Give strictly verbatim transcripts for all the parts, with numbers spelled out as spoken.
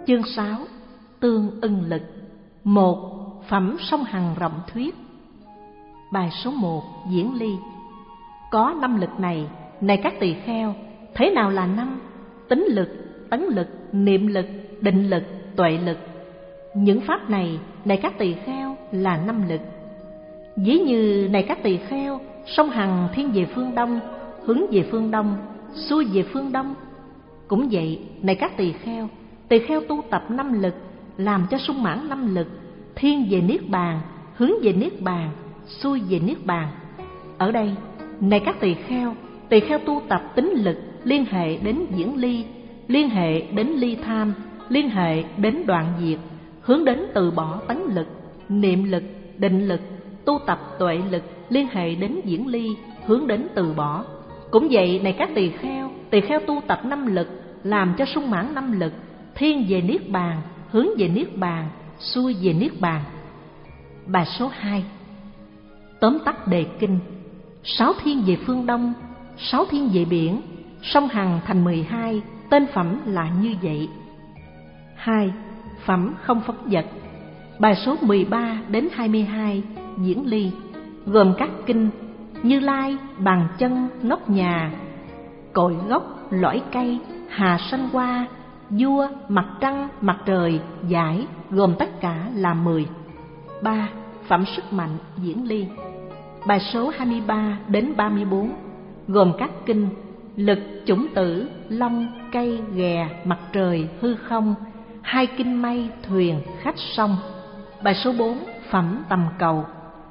Chương sáu. Tương ưng lực. Một. Phẩm song hằng rộng thuyết. Bài số một. Diễn ly. Có năm lực này, này các tỳ kheo, thế nào là năm? Tính lực, tấn lực, niệm lực, định lực, tuệ lực. Những pháp này, này các tỳ kheo, là năm lực. Ví như này các tỳ kheo, song hằng thiên về phương đông, hướng về phương đông, xuôi về phương đông. Cũng vậy, này các tỳ kheo, tỳ kheo tu tập năm lực, làm cho sung mãn năm lực, thiên về niết bàn, hướng về niết bàn, xuôi về niết bàn. Ở đây, này các tỳ kheo, tỳ kheo tu tập tính lực liên hệ đến diễn ly, liên hệ đến ly tham, liên hệ đến đoạn diệt, hướng đến từ bỏ tấn lực, niệm lực, định lực, tu tập tuệ lực, liên hệ đến diễn ly, hướng đến từ bỏ. Cũng vậy, này các tỳ kheo, tỳ kheo tu tập năm lực, làm cho sung mãn năm lực, thiên về niết bàn, hướng về niết bàn, xuôi về niết bàn. Bài số hai. Tóm tắt đề kinh. Sáu thiên về phương đông, sáu thiên về biển, song hằng thành mười hai, tên phẩm là như vậy. Hai. Phẩm không phóng dật. Bài số mười ba đến hai mươi hai, diễn ly, gồm các kinh Như Lai, Bàn Chân, Nóc Nhà, Cội Gốc, Lõi Cây, Hà Sanh Hoa, Vua, Mặt Trăng, Mặt Trời, Giải, gồm tất cả là mười. Ba. Phẩm sức mạnh, diễn ly. Bài số hai mươi ba đến ba mươi bốn, gồm các kinh Lực, Chủng Tử, Long, Cây, Ghè, Mặt Trời, Hư Không, hai kinh mây, thuyền, khách sông. Bài số bốn. Phẩm tầm cầu.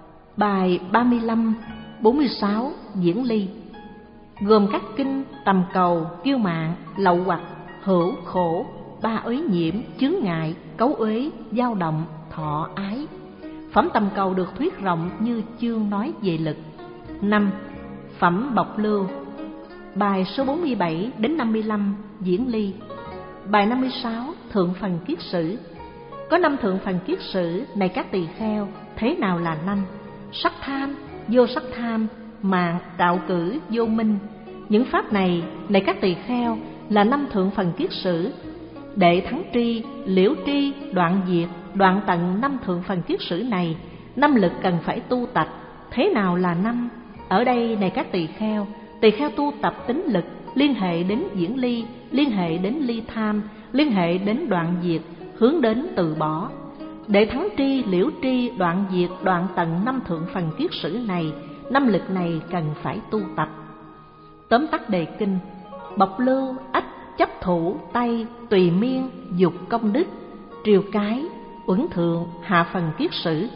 Bài ba mươi lăm, bốn mươi sáu, diễn ly, gồm các kinh tầm cầu, kiêu mạn, lậu hoặc, hữu, khổ, ba uế nhiễm, chướng ngại, cấu uế, dao động, thọ, ái. Phẩm tầm cầu được thuyết rộng như chương nói về lực. Năm. Phẩm bộc lưu. Bài số bốn mươi bảy đến năm mươi lăm, diễn ly. Bài năm mươi sáu. Thượng phần kiết sử. Có năm thượng phần kiết sử, này các tỳ kheo, thế nào là năm? Sắc tham, vô sắc tham, mạng, đạo cử, vô minh. Những pháp này, này các tỳ kheo, là năm thượng phần kiết sử. Để thắng tri, liễu tri, đoạn diệt, đoạn tận năm thượng phần kiết sử này, năm lực cần phải tu tập. Thế nào là năm? Ở đây, này các tỳ kheo, tỳ kheo tu tập tính lực, liên hệ đến diễn ly, liên hệ đến ly tham, liên hệ đến đoạn diệt, hướng đến từ bỏ. Để thắng tri, liễu tri, đoạn diệt, đoạn tận năm thượng phần kiết sử này, năm lực này cần phải tu tập. Tóm tắt đề kinh. Bộc lưu, ách, chấp thủ, tay, tùy miên, dục công đức, triều cái, uẩn thượng, hạ phần kiết sử.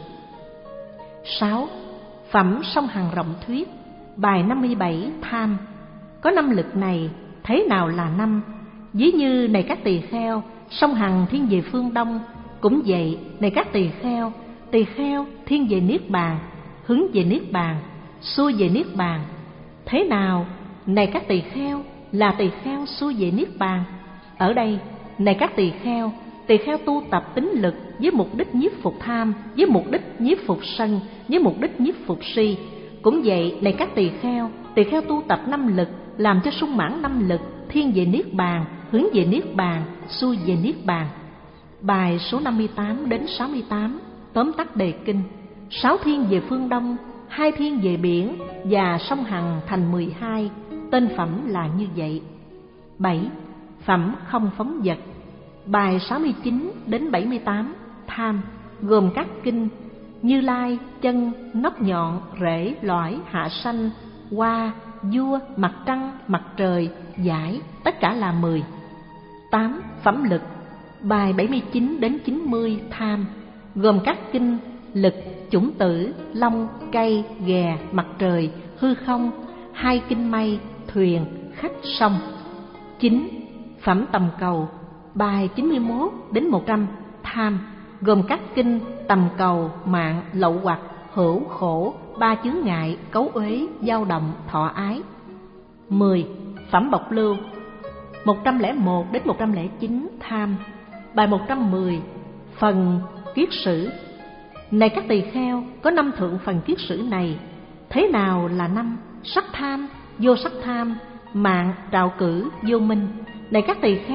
Sáu. Phẩm song hằng rộng thuyết. Bài năm mươi bảy, tham. Có năm lực này, thế nào là năm? Ví như, này các tỳ kheo, song hằng thiên về phương đông. Cũng vậy, này các tỳ kheo, tỳ kheo thiên về niết bàn, hướng về niết bàn, xuôi về niết bàn. Thế nào, này các tỳ kheo, là tỳ kheo xuôi về niết bàn? Ở đây, này các tỳ kheo, tỳ kheo tu tập tính lực với mục đích nhiếp phục tham, với mục đích nhiếp phục sân, với mục đích nhiếp phục si. Cũng vậy, này các tỳ kheo, tỳ kheo tu tập năm lực, làm cho sung mãn năm lực, thiên về niết bàn, hướng về niết bàn, xuôi về niết bàn. Bài số năm mươi tám đến sáu mươi tám, tóm tắt đề kinh. Sáu thiên về phương đông, hai thiên về biển, và song hằng thành mười hai, tên phẩm là như vậy. Bảy. Phẩm không phóng dật. Bài sáu mươi chín đến bảy mươi tám, tham, gồm các kinh Như Lai, Chân, Nóc Nhọn, Rễ, Lõi, Hạ Sanh, Hoa, Vua, Mặt Trăng, Mặt Trời, Giải, tất cả là mười. Tám. Phẩm lực. Bài bảy mươi chín đến chín mươi, tham, gồm các kinh Lực, Chủng Tử, Long, Cây, Ghè, Mặt Trời, Hư Không, hai kinh mây, thuyền, khách sông. Chín. Phẩm tầm cầu. Bài chín mươi mốt đến một trăm, tham, gồm các kinh tầm cầu, mạng, lậu hoặc, hữu, khổ, ba chướng ngại, cấu uế, dao động, thọ ái. Mười. Phẩm bộc lưu. một trăm lẻ một đến một trăm lẻ chín, tham. Bài một trăm mười. Phần kiết sử. Này các tỳ kheo, có năm thượng phần kiết sử này, thế nào là năm? Sắc tham, vô sắc tham, mạng, trạo cử, vô minh. Này các tỳ kheo,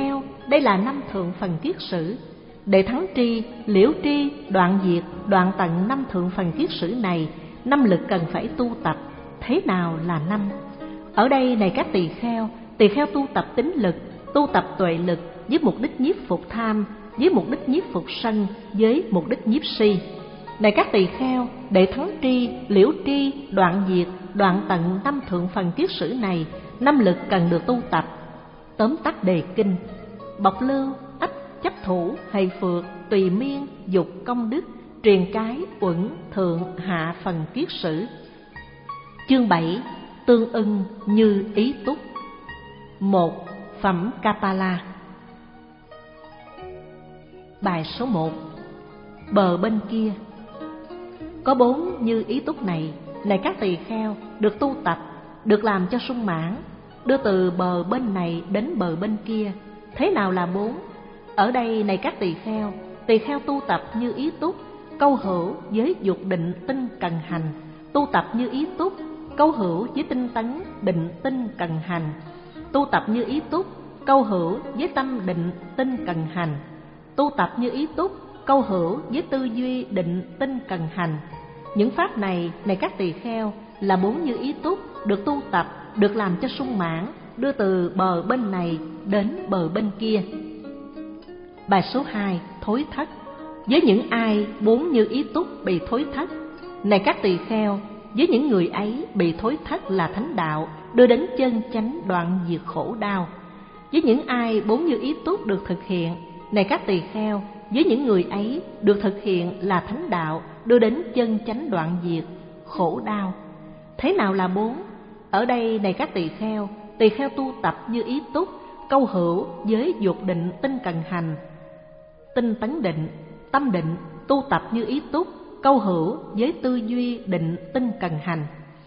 đây là năm thượng phần kiết sử. Để thắng tri, liễu tri, đoạn diệt, đoạn tận năm thượng phần kiết sử này, năm lực cần phải tu tập. Thế nào là năm? Ở đây này các tỳ kheo, tỳ kheo tu tập tín lực, tu tập tuệ lực với mục đích nhiếp phục tham, với mục đích nhiếp phục sân, với mục đích nhiếp si. Này các tỳ kheo, để thắng tri, liễu tri, đoạn diệt, đoạn tận năm thượng phần kiết sử này, năm lực cần được tu tập. Tóm tắt đề kinh: bộc lưu, ách, chấp thủ, hầy phược, tùy miên, dục, công đức, truyền cái, uẩn, thượng, hạ phần kiết sử. Chương bảy. Tương ưng như ý túc. Một. Phẩm Kapala. Bài số một. Bờ bên kia. Có bốn như ý túc này, này các tỳ kheo, được tu tập, được làm cho sung mãn, đưa từ bờ bên này đến bờ bên kia. Thế nào là bốn? Ở đây này các tỳ kheo, tỳ kheo tu tập như ý túc, câu hữu với dục định tinh cần hành, tu tập như ý túc, câu hữu với tinh tấn định tinh cần hành, tu tập như ý túc, câu hữu với tâm định tinh cần hành, tu tập như ý túc, câu hữu với tư duy định tinh cần hành. Những pháp này, này các tỳ kheo, là bốn như ý túc, được tu tập, được làm cho sung mãn, đưa từ bờ bên này đến bờ bên kia. Bài số hai. Thối thất. Với những ai bốn như ý túc bị thối thất, này các tỳ kheo, với những người ấy bị thối thất là thánh đạo, đưa đến chân chánh đoạn diệt khổ đau. Với những ai bốn như ý túc được thực hiện, này các tỳ kheo, với những người ấy được thực hiện là thánh đạo, đưa đến chân chánh đoạn diệt khổ đau. Thế nào là bốn? Ở đây này các tỳ kheo, tỳ kheo tu tập như ý túc, câu hữu với dục định tinh cần hành, tinh tấn định, tâm định, tu tập như ý túc, câu hữu với tư duy định tinh cần hành.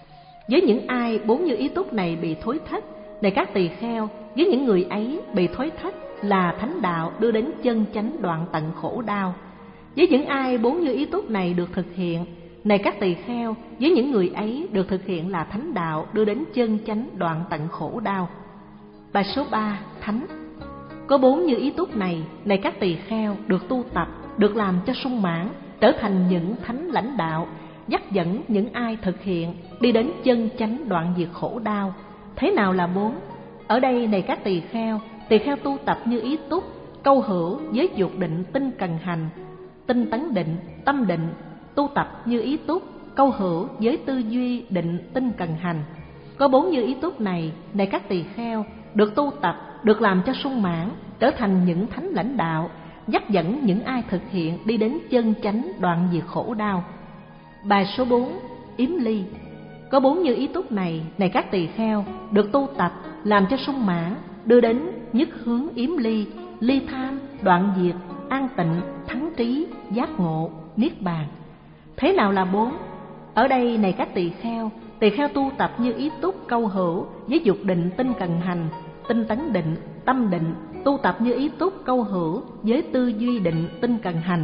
Với những ai bốn như ý túc này bị thối thất, này các tỳ kheo, với những người ấy bị thối thất là thánh đạo, đưa đến chân chánh đoạn tận khổ đau. Với những ai bốn như ý túc này được thực hiện, này các tỳ kheo, với những người ấy được thực hiện là thánh đạo, đưa đến chân chánh đoạn tận khổ đau. Bài số ba. Thánh. Có bốn như ý túc này, này các tỳ kheo, được tu tập, được làm cho sung mãn, trở thành những thánh lãnh đạo, dắt dẫn những ai thực hiện đi đến chân chánh đoạn diệt khổ đau. Thế nào là bốn? Ở đây này các tỳ kheo, tỳ kheo tu tập như ý túc, câu hữu với dục định tinh cần hành, tinh tấn định, tâm định, tu tập như ý túc, câu hữu với tư duy định tinh cần hành. Có bốn như ý túc này, này các tỳ kheo, được tu tập, được làm cho sung mãn, trở thành những thánh lãnh đạo, dắt dẫn những ai thực hiện đi đến chân chánh đoạn diệt khổ đau. Bài số bốn. Yếm ly. Có bốn như ý túc này, này các tỳ kheo, được tu tập, làm cho sung mãn, đưa đến nhất hướng yếm ly, ly tham, đoạn diệt, an tịnh, thắng trí, giác ngộ, niết bàn. Thế nào là bốn? Ở đây này các tỳ kheo, tỳ kheo tu tập như ý túc, câu hữu với dục định tinh cần hành, tinh tấn định, tâm định, tu tập như ý túc, câu hữu với tư duy định tinh cần hành.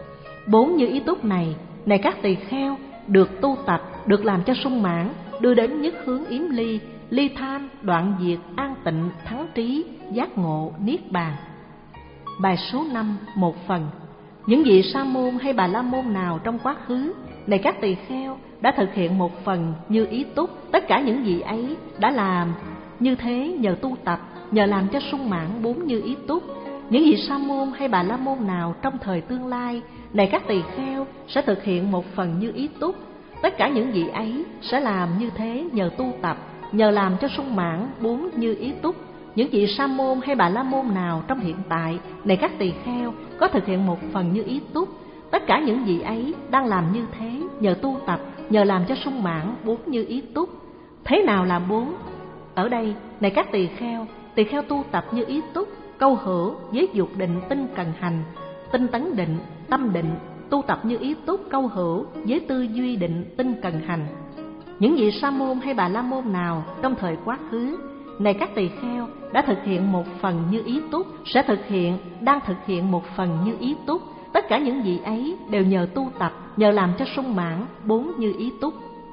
Bốn như ý túc này, này các tỳ kheo, được tu tập, được làm cho sung mãn, đưa đến nhất hướng yếm ly, ly tham, đoạn diệt, an tịnh, thắng trí, giác ngộ, niết bàn. Bài số năm. Một phần. Những vị sa môn hay bà la môn nào trong quá khứ, này các tỳ kheo, đã thực hiện một phần như ý túc, tất cả những vị ấy đã làm như thế nhờ tu tập, nhờ làm cho sung mãn bốn như ý túc. Những vị sa môn hay bà la môn nào trong thời tương lai, này các tỳ kheo, sẽ thực hiện một phần như ý túc, tất cả những vị ấy sẽ làm như thế nhờ tu tập, nhờ làm cho sung mãn bốn như ý túc. Những vị sa môn hay bà la môn nào trong hiện tại, này các tỳ kheo, có thực hiện một phần như ý túc, tất cả những vị ấy đang làm như thế nhờ tu tập, nhờ làm cho sung mãn bốn như ý túc. Thế nào là bốn? Ở đây này các tỳ kheo, tỳ kheo tu tập như ý túc, câu hữu với dục định tinh cần hành, tinh tấn định, tâm định, tu tập như ý túc, câu hữu với tư duy định tinh cần hành. Những vị sa môn hay bà la môn nào trong thời quá khứ, này các tỳ kheo, đã thực hiện một phần như ý túc, sẽ thực hiện, đang thực hiện một phần như ý túc, tất cả những vị ấy đều nhờ tu tập, nhờ làm cho sung mãn bốn như ý túc.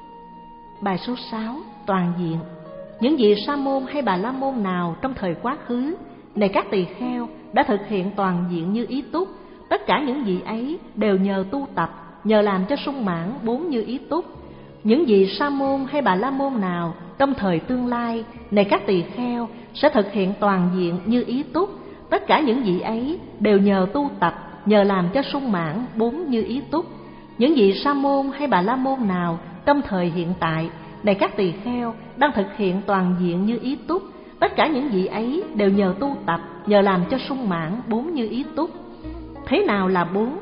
Bài số sáu. Toàn diện. Những vị sa môn hay bà la môn nào trong thời quá khứ, này các tỳ kheo, đã thực hiện toàn diện như ý túc. Tất cả những gì ấy đều nhờ tu tập, nhờ làm cho sung mãn bốn như ý túc. Những vị sa môn hay bà la môn nào trong thời tương lai này các tỳ kheo sẽ thực hiện toàn diện như ý túc. Tất cả những vị ấy đều nhờ tu tập, nhờ làm cho sung mãn bốn như ý túc. Những vị sa môn hay bà la môn nào trong thời hiện tại này các tỳ kheo đang thực hiện toàn diện như ý túc. Tất cả những vị ấy đều nhờ tu tập, nhờ làm cho sung mãn bốn như ý túc. Thế nào là bốn?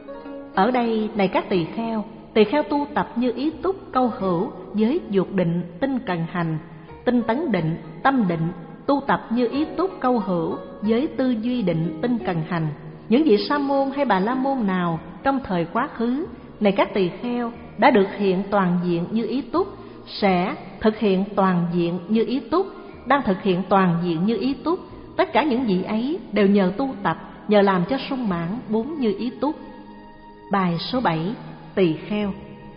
Ở đây này các tỳ kheo, tỳ kheo tu tập như ý túc câu hữu với dục định, tinh cần hành, tinh tấn định, tâm định, tu tập như ý túc câu hữu với tư duy định, tinh cần hành. Những vị sa môn hay bà la môn nào trong thời quá khứ này các tỳ kheo đã được hiện toàn diện như ý túc sẽ thực hiện toàn diện như ý túc, đang thực hiện toàn diện như ý túc. Tất cả những vị ấy đều nhờ tu tập, nhờ làm cho sung mãn bốn như ý túc. Bài số bảy. Tỳ kheo.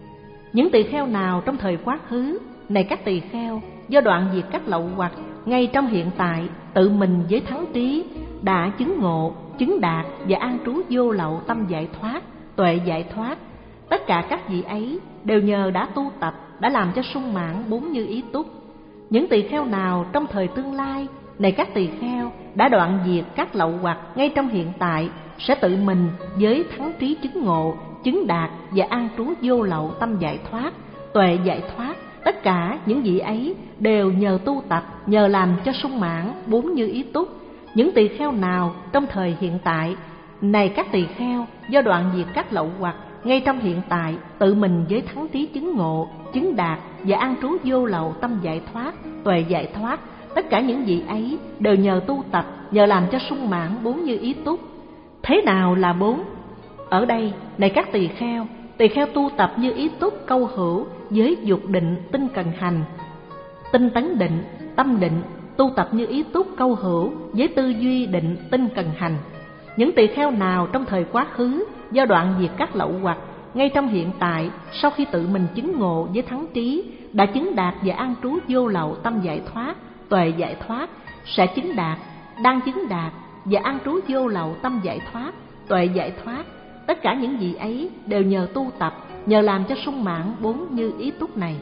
Những tỳ kheo nào trong thời quá khứ này các tỳ kheo do đoạn diệt các lậu hoặc ngay trong hiện tại tự mình với thắng trí đã chứng ngộ, chứng đạt và an trú vô lậu tâm giải thoát, tuệ giải thoát. Tất cả các vị ấy đều nhờ đã tu tập, đã làm cho sung mãn bốn như ý túc. Những tỳ kheo nào trong thời tương lai này các tỳ kheo đã đoạn diệt các lậu hoặc ngay trong hiện tại sẽ tự mình với thắng trí chứng ngộ, chứng đạt và an trú vô lậu tâm giải thoát, tuệ giải thoát. Tất cả những vị ấy đều nhờ tu tập, nhờ làm cho sung mãn bốn như ý túc. Những tỳ kheo nào trong thời hiện tại này các tỳ kheo do đoạn diệt các lậu hoặc ngay trong hiện tại tự mình với thắng trí chứng ngộ, chứng đạt và an trú vô lậu tâm giải thoát, tuệ giải thoát. Tất cả những vị ấy đều nhờ tu tập, nhờ làm cho sung mãn bốn như ý túc. Thế nào là bốn? Ở đây này các tỳ kheo, tỳ kheo tu tập như ý túc câu hữu với dục định, tinh cần hành, tinh tấn định, tâm định, tu tập như ý túc câu hữu với tư duy định, tinh cần hành. Những tỳ kheo nào trong thời quá khứ do đoạn diệt các lậu hoặc ngay trong hiện tại sau khi tự mình chứng ngộ với thắng trí đã chứng đạt và an trú vô lậu tâm giải thoát, tuệ giải thoát, sẽ chứng đạt, đang chứng đạt và an trú vô lậu tâm giải thoát, tuệ giải thoát. Tất cả những vị ấy đều nhờ tu tập, nhờ làm cho sung mãn bốn như ý túc này.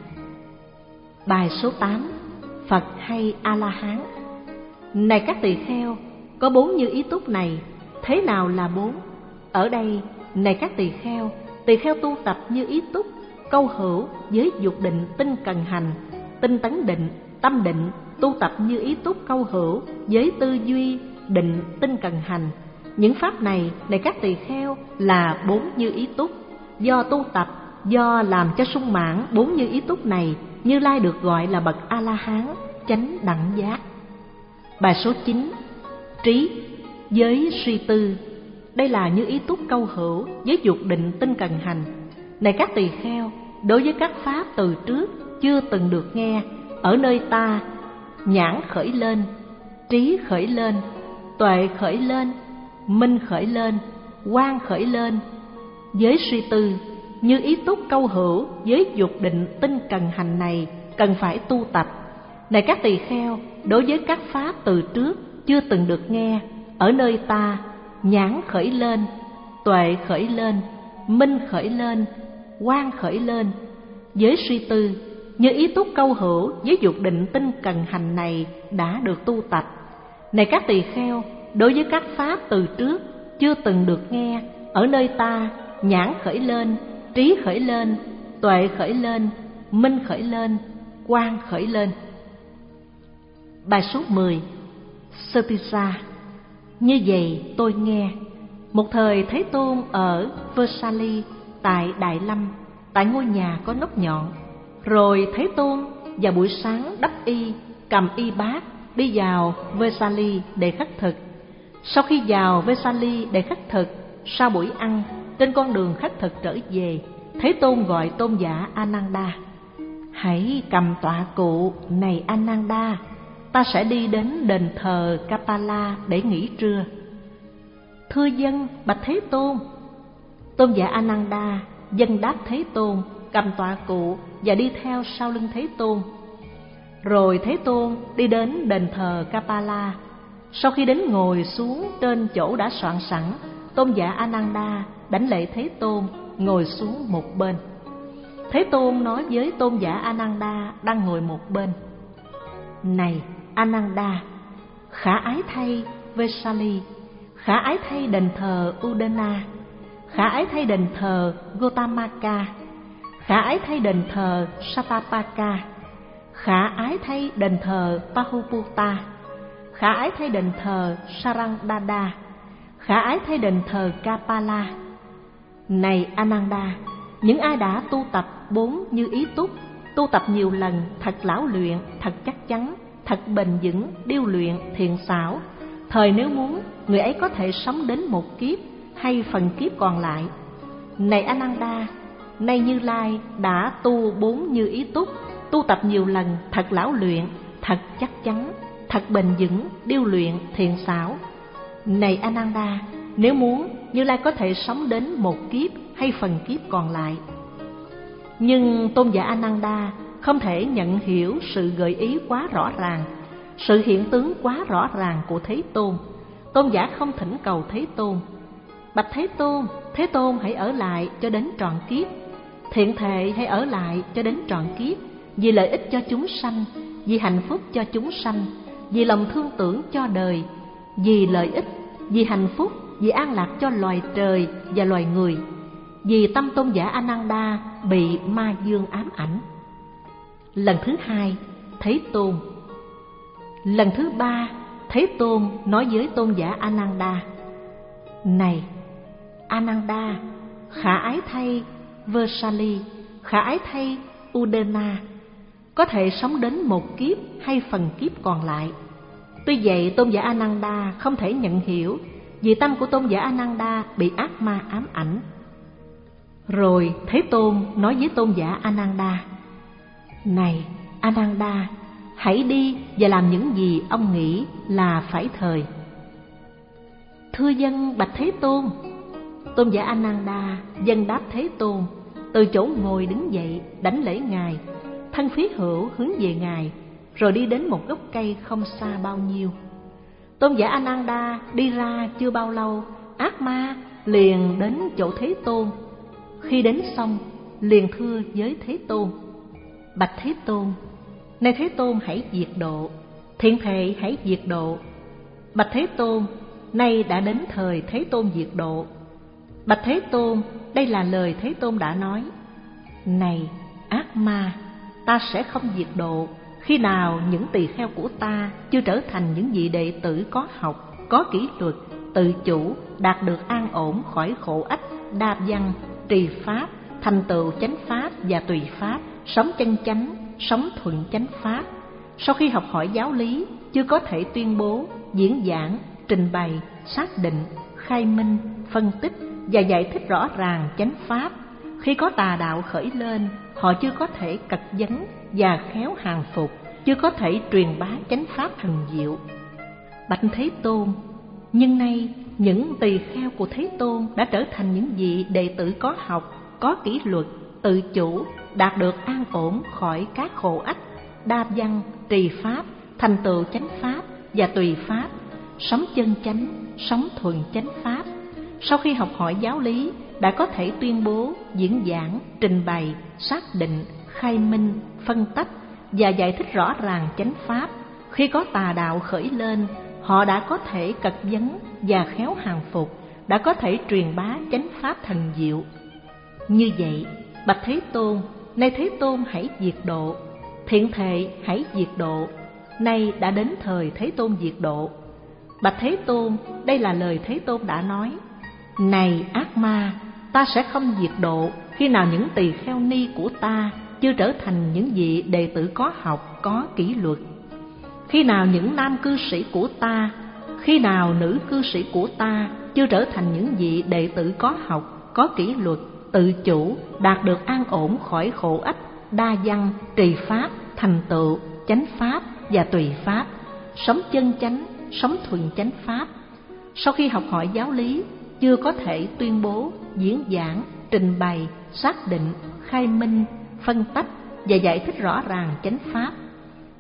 Bài số tám. Phật hay A-la-hán. Này các tỳ kheo, có bốn như ý túc này. Thế nào là bốn? Ở đây này các tỳ kheo, tỳ kheo tu tập như ý túc câu hữu với dục định, tinh cần hành, tinh tấn định, tâm định, tu tập như ý túc câu hữu với tư duy định, tinh cần hành. Những pháp này này các tỳ kheo là bốn như ý túc. Do tu tập, do làm cho sung mãn bốn như ý túc này, Như Lai được gọi là bậc A-la-hán, chánh đẳng giác. Bài số chín. Trí với suy tư. Đây là như ý túc câu hữu với dục định, tinh cần hành. Này các tỳ kheo, đối với các pháp từ trước chưa từng được nghe, ở nơi ta, nhãn khởi lên, trí khởi lên, tuệ khởi lên, minh khởi lên, quang khởi lên. Với suy tư, như ý túc câu hữu với dục định, tinh cần hành này cần phải tu tập. Này các tỳ kheo, đối với các pháp từ trước chưa từng được nghe, ở nơi ta, nhãn khởi lên, tuệ khởi lên, minh khởi lên, quang khởi lên. Với suy tư, như ý túc câu hữu với dục định, tinh cần hành này đã được tu tập. Này các tỳ kheo, đối với các pháp từ trước chưa từng được nghe, ở nơi ta, nhãn khởi lên, trí khởi lên, tuệ khởi lên, minh khởi lên, quang khởi lên. Bài số mười. Satisa. Như vậy tôi nghe, một thời Thế Tôn ở Vesali tại Đại Lâm, tại ngôi nhà có nóc nhọn. Rồi Thế Tôn vào buổi sáng đắp y, cầm y bát đi vào Vesali để khất thực. Sau khi vào Vesali để khất thực, sau buổi ăn, trên con đường khất thực trở về, Thế Tôn gọi tôn giả Ananda. Hãy cầm tọa cụ này Ananda, ta sẽ đi đến đền thờ Kapala để nghỉ trưa. Thưa dân, bạch Thế Tôn. Tôn giả Ananda dân đáp Thế Tôn, cầm tọa cụ và đi theo sau lưng Thế Tôn. Rồi Thế Tôn đi đến đền thờ Kapala. Sau khi đến ngồi xuống trên chỗ đã soạn sẵn, tôn giả Ananda đảnh lễ Thế Tôn, ngồi xuống một bên. Thế Tôn nói với tôn giả Ananda đang ngồi một bên: Này Ananda, khả ái thay Vesali, khả ái thay đền thờ Udana, khả ái thay đền thờ Gotamaka, khả ái thay đền thờ Satapaka, khả ái thay đền thờ Pahuputta, khả ái thay đền thờ Sarangdada, khả ái thay đền thờ Kapala. Này Ananda, những ai đã tu tập bốn như ý túc, tu tập nhiều lần, thật lão luyện, thật chắc chắn, thật bền vững, điêu luyện, thiện xảo, thời nếu muốn, người ấy có thể sống đến một kiếp hay phần kiếp còn lại. Này Ananda, nay Như Lai đã tu bốn như ý túc, tu tập nhiều lần, thật lão luyện, thật chắc chắn, thật bền vững, điêu luyện, thiện xảo. Này Ananda, nếu muốn, Như Lai có thể sống đến một kiếp hay phần kiếp còn lại. Nhưng tôn giả Ananda không thể nhận hiểu sự gợi ý quá rõ ràng, sự hiện tướng quá rõ ràng của Thế Tôn. Tôn giả không thỉnh cầu Thế Tôn: Bạch Thế Tôn, Thế Tôn hãy ở lại cho đến trọn kiếp, thiện thệ hãy ở lại cho đến trọn kiếp, vì lợi ích cho chúng sanh, vì hạnh phúc cho chúng sanh, vì lòng thương tưởng cho đời, vì lợi ích, vì hạnh phúc, vì an lạc cho loài trời và loài người. Vì tâm tôn giả Ananda bị ma dương ám ảnh. Lần thứ hai, Thế Tôn. Lần thứ ba, Thế Tôn nói với tôn giả Ananda: Này Ananda, khả ái thay Vesali, khả ái thay Udana, có thể sống đến một kiếp hay phần kiếp còn lại. Tuy vậy, tôn giả Ananda không thể nhận hiểu, vì tâm của tôn giả Ananda bị ác ma ám ảnh. Rồi Thế Tôn nói với tôn giả Ananda: Này Ananda, hãy đi và làm những gì ông nghĩ là phải thời. Thưa dân bạch Thế Tôn. Tôn giả Ananda dâng đáp Thế Tôn, từ chỗ ngồi đứng dậy, đảnh lễ Ngài, thân phí hữu hướng về Ngài, rồi đi đến một gốc cây không xa bao nhiêu. Tôn giả Ananda đi ra chưa bao lâu, ác ma liền đến chỗ Thế Tôn. Khi đến xong, liền thưa với Thế Tôn: Bạch Thế Tôn, nay Thế Tôn hãy diệt độ, thiện thệ hãy diệt độ. Bạch Thế Tôn, nay đã đến thời Thế Tôn diệt độ. Bạch Thế Tôn, đây là lời Thế Tôn đã nói: Này ác ma, ta sẽ không diệt độ khi nào những tỳ kheo của ta chưa trở thành những vị đệ tử có học, có kỷ luật, tự chủ, đạt được an ổn khỏi khổ ách, đa văn, trì pháp, thành tựu chánh pháp và tùy pháp, sống chân chánh, sống thuận chánh pháp. Sau khi học hỏi giáo lý, chưa có thể tuyên bố, diễn giảng, trình bày, xác định, khai minh, phân tích và giải thích rõ ràng chánh pháp. Khi có tà đạo khởi lên, họ chưa có thể cật vấn và khéo hàng phục, chưa có thể truyền bá chánh pháp thần diệu. Bạch Thế Tôn, nhưng nay những tỳ kheo của Thế Tôn đã trở thành những vị đệ tử có học, có kỷ luật, tự chủ, đạt được an ổn khỏi các khổ ách, đa văn, trì pháp, thành tựu chánh pháp và tùy pháp, sống chân chánh, sống thuần chánh pháp. Sau khi học hỏi giáo lý, đã có thể tuyên bố, diễn giảng, trình bày, xác định, khai minh, phân tách và giải thích rõ ràng chánh pháp. Khi có tà đạo khởi lên, họ đã có thể cật vấn và khéo hàng phục, đã có thể truyền bá chánh pháp thần diệu. Như vậy, bạch Thế Tôn, nay Thế Tôn hãy diệt độ, thiện thệ hãy diệt độ, nay đã đến thời Thế Tôn diệt độ. Bạch Thế Tôn, đây là lời Thế Tôn đã nói: Này ác ma, ta sẽ không diệt độ khi nào những tỳ kheo ni của ta chưa trở thành những vị đệ tử có học, có kỷ luật. Khi nào những nam cư sĩ của ta, khi nào nữ cư sĩ của ta chưa trở thành những vị đệ tử có học, có kỷ luật, tự chủ, đạt được an ổn khỏi khổ ách, đa văn, trì pháp, thành tựu, chánh pháp và tùy pháp, sống chân chánh, sống thuần chánh pháp. Sau khi học hỏi giáo lý, chưa có thể tuyên bố, diễn giảng, trình bày, xác định, khai minh, phân tách và giải thích rõ ràng chánh pháp.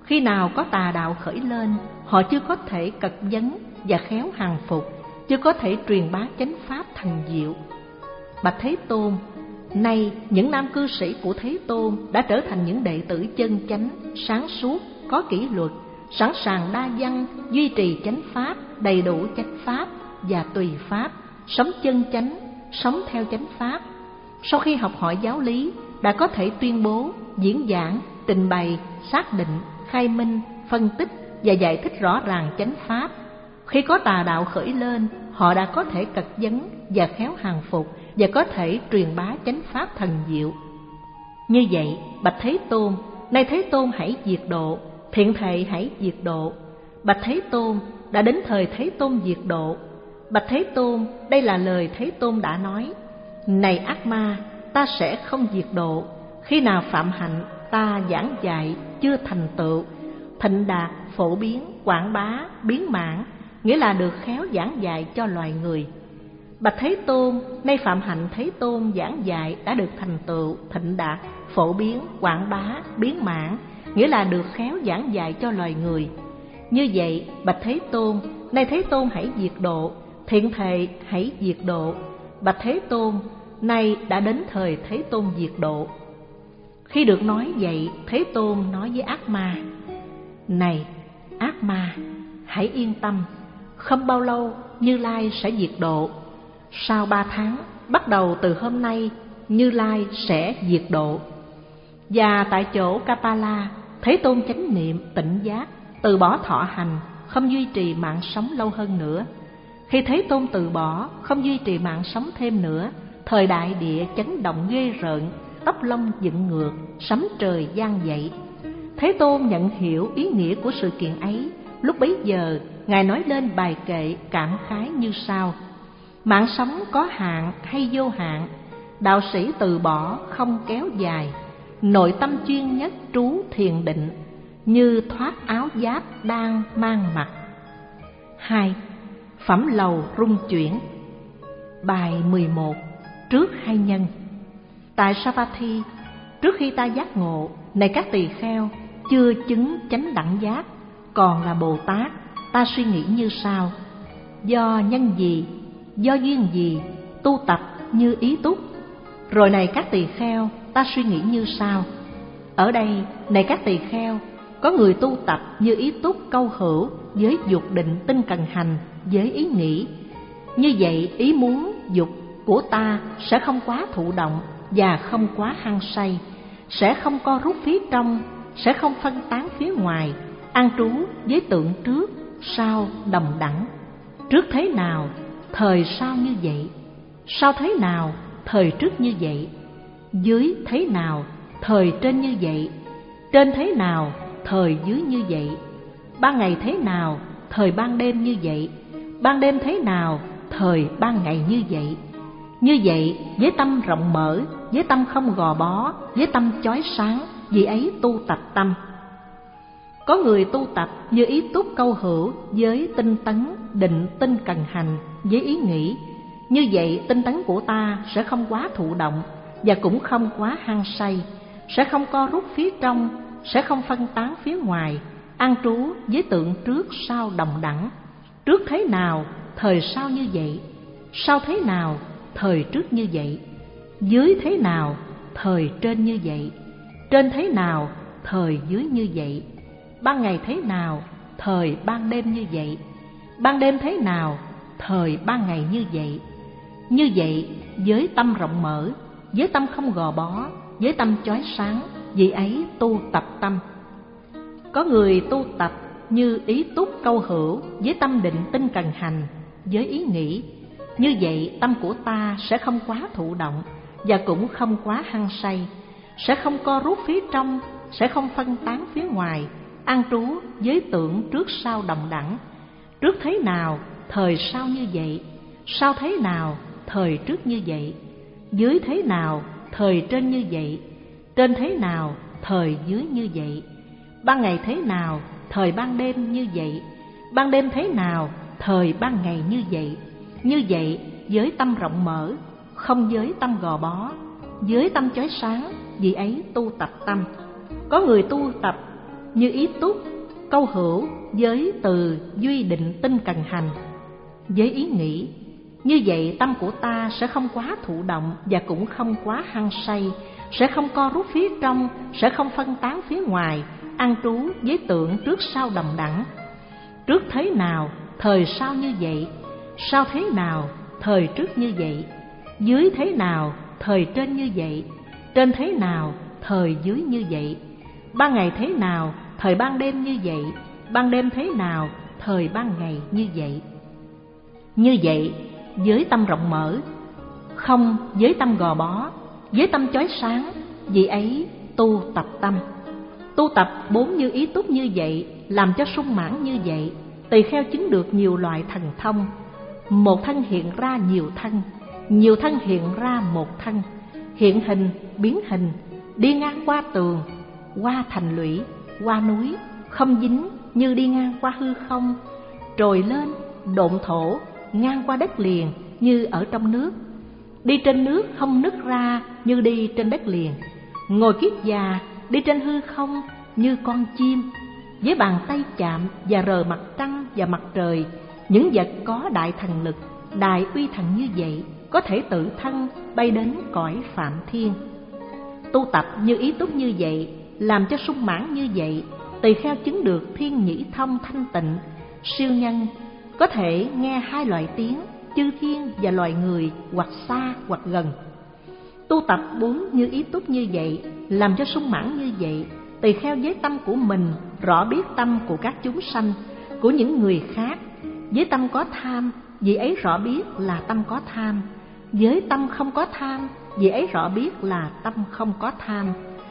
Khi nào có tà đạo khởi lên, họ chưa có thể cật vấn và khéo hàng phục, chưa có thể truyền bá chánh pháp thần diệu. Bạch Thế Tôn, nay những nam cư sĩ của Thế Tôn đã trở thành những đệ tử chân chánh, sáng suốt, có kỷ luật, sẵn sàng đa văn, duy trì chánh pháp, đầy đủ chánh pháp và tùy pháp, sống chân chánh, sống theo chánh pháp. Sau khi học hỏi giáo lý, đã có thể tuyên bố, diễn giảng, trình bày, xác định, khai minh, phân tích và giải thích rõ ràng chánh pháp. Khi có tà đạo khởi lên, họ đã có thể cật vấn và khéo hàng phục, và có thể truyền bá chánh pháp thần diệu. Như vậy, bạch Thế Tôn, nay Thế Tôn hãy diệt độ, thiện thệ hãy diệt độ. Bạch Thế Tôn, đã đến thời Thế Tôn diệt độ. Bạch Thế Tôn, đây là lời Thế Tôn đã nói: này ác ma, ta sẽ không diệt độ. Khi nào phạm hạnh ta giảng dạy chưa thành tựu, thịnh đạt, phổ biến, quảng bá, biến mãn, nghĩa là được khéo giảng dạy cho loài người. Bạch Thế Tôn, nay phạm hạnh Thế Tôn giảng dạy đã được thành tựu, thịnh đạt, phổ biến, quảng bá, biến mãn, nghĩa là được khéo giảng dạy cho loài người. Như vậy, bạch Thế Tôn, nay Thế Tôn hãy diệt độ, thiện thệ hãy diệt độ. Bạch Thế Tôn, nay đã đến thời Thế Tôn diệt độ. Khi được nói vậy, Thế Tôn nói với ác ma: này ác ma, hãy yên tâm, không bao lâu Như Lai sẽ diệt độ. Sau ba tháng, bắt đầu từ hôm nay, Như Lai sẽ diệt độ. Và tại chỗ Kapala, Thế Tôn chánh niệm tỉnh giác, từ bỏ thọ hành, không duy trì mạng sống lâu hơn nữa. Khi Thế Tôn từ bỏ, không duy trì mạng sống thêm nữa, thời đại địa chấn động ghê rợn, tóc lông dựng ngược, sấm trời vang dậy. Thế Tôn nhận hiểu ý nghĩa của sự kiện ấy. Lúc bấy giờ, Ngài nói lên bài kệ cảm khái như sau: mạng sống có hạn hay vô hạn, đạo sĩ từ bỏ không kéo dài, nội tâm chuyên nhất trú thiền định, như thoát áo giáp đang mang mặc. Hai. Phẩm lầu rung chuyển. Bài mười một. Trước hai nhân. Tại Savatthi, trước khi ta giác ngộ, này các tỳ kheo, chưa chứng chánh đẳng giác, còn là Bồ Tát, ta suy nghĩ như sau: do nhân gì, do duyên gì, tu tập như ý túc. Rồi này các tỳ kheo, ta suy nghĩ như sau. Ở đây, này các tỳ kheo, có người tu tập như ý túc câu hữu, với dục định tinh cần hành, với ý nghĩ. Như vậy, ý muốn, dục của ta sẽ không quá thụ động và không quá hăng say, sẽ không co rút phía trong, sẽ không phân tán phía ngoài, an trú với tượng trước, sau đồng đẳng. Trước thế nào, thời sau như vậy; sau thế nào, thời trước như vậy; dưới thế nào, thời trên như vậy; trên thế nào, thời dưới như vậy; ban ngày thế nào, thời ban đêm như vậy; ban đêm thế nào, thời ban ngày như vậy. Như vậy, với tâm rộng mở, với tâm không gò bó, với tâm chói sáng, vì ấy tu tập tâm. Có người tu tập như ý túc câu hữu, với tinh tấn, định tinh cần hành, với ý nghĩ. Như vậy, tinh tấn của ta sẽ không quá thụ động và cũng không quá hăng say, sẽ không co rút phía trong, sẽ không phân tán phía ngoài, an trú với tượng trước sau đồng đẳng. Trước thế nào, thời sau như vậy; sau thế nào, thời trước như vậy; dưới thế nào, thời trên như vậy; trên thế nào, thời dưới như vậy; ban ngày thế nào, thời ban đêm như vậy; ban đêm thế nào, thời ban ngày như vậy. Như vậy, với tâm rộng mở, với tâm không gò bó, với tâm chói sáng, vì ấy tu tập tâm. Có người tu tập như ý túc câu hữu, với tâm định tinh cần hành, với ý nghĩ. Như vậy, tâm của ta sẽ không quá thụ động và cũng không quá hăng say, sẽ không co rút phía trong, sẽ không phân tán phía ngoài, an trú với tượng trước sau đồng đẳng. Trước thế nào, thời sau như vậy; sau thế nào, thời trước như vậy; dưới thế nào, thời trên như vậy; trên thế nào, thời dưới như vậy; ban ngày thế nào, thời ban đêm như vậy; ban đêm thế nào, thời ban ngày như vậy. Như vậy, với tâm rộng mở, không với tâm gò bó, với tâm chói sáng, vì ấy tu tập tâm. Có người tu tập như ý túc, câu hữu với từ duy định tinh cần hành. Với ý nghĩ, như vậy tâm của ta sẽ không quá thụ động và cũng không quá hăng say, sẽ không co rút phía trong, sẽ không phân tán phía ngoài, an trú với tượng trước sau đồng đẳng. Trước thế nào, thời sau như vậy, sau thế nào, thời trước như vậy, dưới thế nào, thời trên như vậy, trên thế nào, thời dưới như vậy, ban ngày thế nào, thời ban đêm như vậy, ban đêm thế nào, thời ban ngày như vậy. Như vậy, với tâm rộng mở, không với tâm gò bó, với tâm chói sáng, vì ấy tu tập tâm. Tu tập bốn như ý túc như vậy, làm cho sung mãn như vậy, tỳ kheo chứng được nhiều loại thần thông. Một thân hiện ra nhiều thân, nhiều thân hiện ra một thân, hiện hình, biến hình, đi ngang qua tường, qua thành lũy, qua núi, không dính như đi ngang qua hư không, trồi lên, độn thổ, ngang qua đất liền như ở trong nước, đi trên nước không nứt ra như đi trên đất liền, ngồi kiết già đi trên hư không như con chim, với bàn tay chạm và rờ mặt trăng và mặt trời. Những vật có đại thần lực, đại uy thần như vậy có thể tự thân bay đến cõi phạm thiên. Tu tập như ý túc như vậy, làm cho sung mãn như vậy, tỳ kheo chứng được thiên nhĩ thông thanh tịnh, siêu nhân, có thể nghe hai loại tiếng, chư thiên và loài người, hoặc xa hoặc gần. Tu tập bốn như ý túc như vậy, làm cho sung mãn như vậy, tỳ kheo với tâm của mình rõ biết tâm của các chúng sanh, của những người khác. Với tâm có tham, vì ấy rõ biết là tâm có tham. Với tâm không có tham, vì ấy rõ biết là tâm không có tham.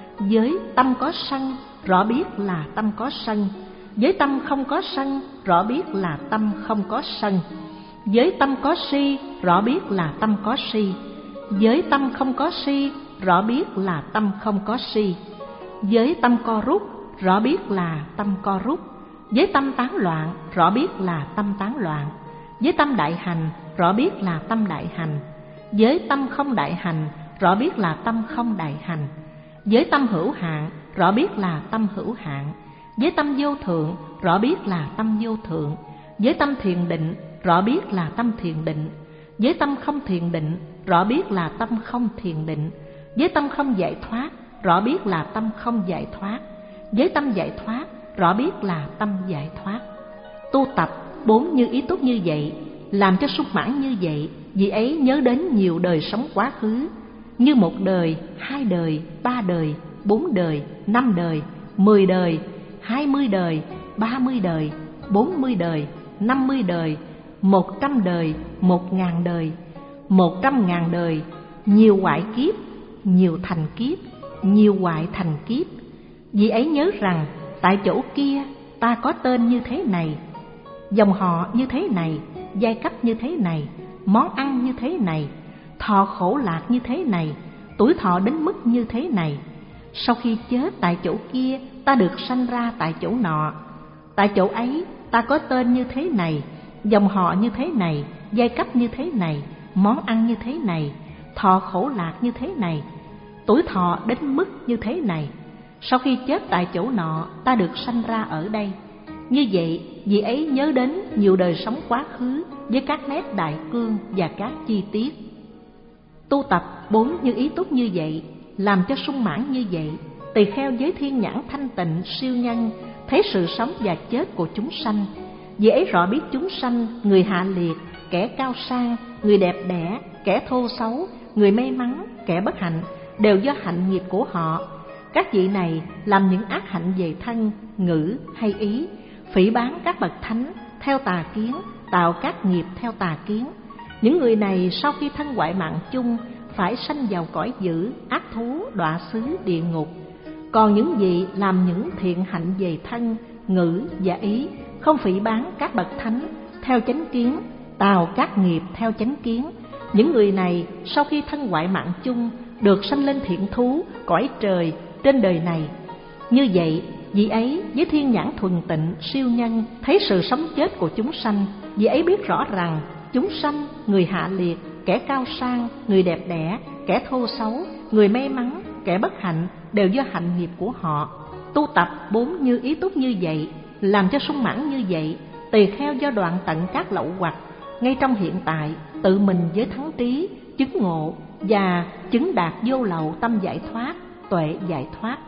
Với tâm có sân, rõ biết là tâm có sân. Với tâm không có sân, rõ biết là tâm không có sân. Với tâm có si, rõ biết là tâm có si. Với tâm không có si, rõ biết là tâm không có si. Với tâm co rút, rõ biết là tâm co rút. Với tâm tán loạn, rõ biết là tâm tán loạn. Với tâm đại hành, rõ biết là tâm đại hành. Với tâm không đại hành, rõ biết là tâm không đại hành. Với tâm hữu hạn, rõ biết là tâm hữu hạn. Với tâm vô thượng, rõ biết là tâm vô thượng. Với tâm thiền định, rõ biết là tâm thiền định. Với tâm không thiền định, rõ biết là tâm không thiền định. Với tâm không giải thoát, rõ biết là tâm không giải thoát. Với tâm giải thoát, rõ biết là tâm giải thoát. Tu tập bốn như ý túc như vậy, làm cho sung mãn như vậy, vì ấy nhớ đến nhiều đời sống quá khứ, như một đời, hai đời, ba đời, bốn đời, năm đời, mười đời, hai mươi đời, ba mươi đời, bốn mươi đời, năm mươi đời, một trăm đời, một ngàn đời, một trăm ngàn đời, nhiều hoại kiếp, nhiều thành kiếp, nhiều hoại thành kiếp. Vì ấy nhớ rằng tại chỗ kia ta có tên như thế này, dòng họ như thế này, giai cấp như thế này, món ăn như thế này, thọ khổ lạc như thế này, tuổi thọ đến mức như thế này. Sau khi chết tại chỗ kia, ta được sanh ra tại chỗ nọ. Tại chỗ ấy ta có tên như thế này, dòng họ như thế này, giai cấp như thế này, món ăn như thế này, thọ khổ lạc như thế này, tuổi thọ đến mức như thế này. Sau khi chết tại chỗ nọ, ta được sanh ra ở đây. Như vậy, vì ấy nhớ đến nhiều đời sống quá khứ với các nét đại cương và các chi tiết. Tu tập bốn như ý túc như vậy, làm cho sung mãn như vậy, tỳ kheo với thiên nhãn thanh tịnh siêu nhân, thấy sự sống và chết của chúng sanh. Vì ấy rõ biết chúng sanh, người hạ liệt, kẻ cao sang, người đẹp đẽ, kẻ thô xấu, người may mắn, kẻ bất hạnh, đều do hạnh nghiệp của họ. Các vị này làm những ác hạnh về thân, ngữ hay ý, phỉ báng các bậc thánh theo tà kiến, tạo các nghiệp theo tà kiến. Những người này sau khi thân hoại mạng chung phải sanh vào cõi dữ, ác thú, đọa xứ, địa ngục. Còn những vị làm những thiện hạnh về thân, ngữ và ý, không phỉ báng các bậc thánh theo chánh kiến, tạo các nghiệp theo chánh kiến. Những người này sau khi thân hoại mạng chung được sanh lên thiện thú, cõi trời trên đời này. Như vậy, vì ấy với thiên nhãn thuần tịnh siêu nhân, thấy sự sống chết của chúng sanh. Vì ấy biết rõ rằng chúng sanh, người hạ liệt, kẻ cao sang, người đẹp đẽ, kẻ thô xấu, người may mắn, kẻ bất hạnh, đều do hạnh nghiệp của họ. tu tập bốn như ý túc như vậy, làm cho sung mãn như vậy, tỳ kheo do đoạn tận các lậu hoặc, ngay trong hiện tại tự mình với thắng trí, chứng ngộ và chứng đạt vô lậu tâm giải thoát, tuệ giải thoát.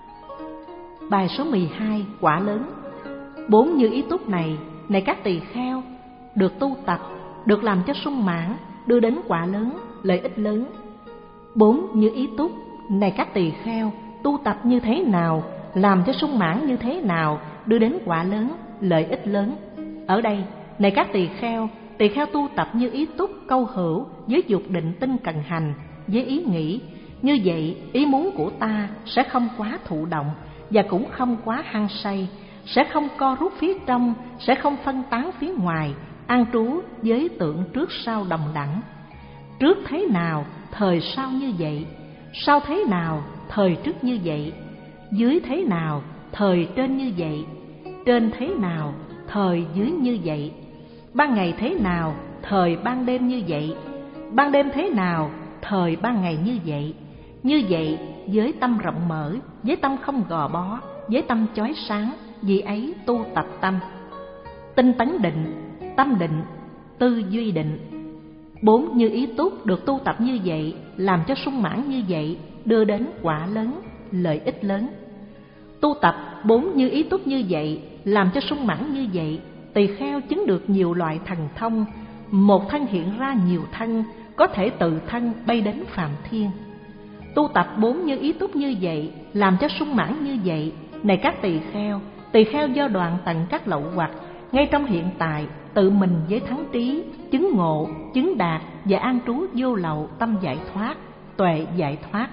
Bài số mười hai, quả lớn. Bốn như ý túc này, này các tỳ kheo, được tu tập, được làm cho sung mãn, đưa đến quả lớn, lợi ích lớn. Bốn như ý túc, này các tỳ kheo, tu tập như thế nào, làm cho sung mãn như thế nào, đưa đến quả lớn, lợi ích lớn. Ở đây, này các tỳ kheo, tỳ kheo tu tập như ý túc câu hữu với dục định tinh cần hành, với ý nghĩ như vậy, ý muốn của ta sẽ không quá thụ động và cũng không quá hăng say, sẽ không co rút phía trong, sẽ không phân tán phía ngoài, an trú với tượng trước sau đồng đẳng. Trước thế nào, thời sau như vậy, sau thế nào, thời trước như vậy, dưới thế nào, thời trên như vậy, trên thế nào, thời dưới như vậy, ban ngày thế nào, thời ban đêm như vậy, ban đêm thế nào, thời ban ngày như vậy. Như vậy với tâm rộng mở, với tâm không gò bó, với tâm chói sáng, vì ấy tu tập tâm. Tinh tấn định, tâm định, tư duy định. Bốn như ý túc được tu tập như vậy, làm cho sung mãn như vậy, đưa đến quả lớn, lợi ích lớn. Tu tập bốn như ý túc như vậy, làm cho sung mãn như vậy, tỳ kheo chứng được nhiều loại thần thông, một thân hiện ra nhiều thân, có thể tự thân bay đến phạm thiên. Tu tập bốn như ý túc như vậy, làm cho sung mãn như vậy, này các tỳ kheo, tỳ kheo do đoạn tận các lậu hoặc, ngay trong hiện tại tự mình với thắng trí, chứng ngộ, chứng đạt và an trú vô lậu tâm giải thoát, tuệ giải thoát.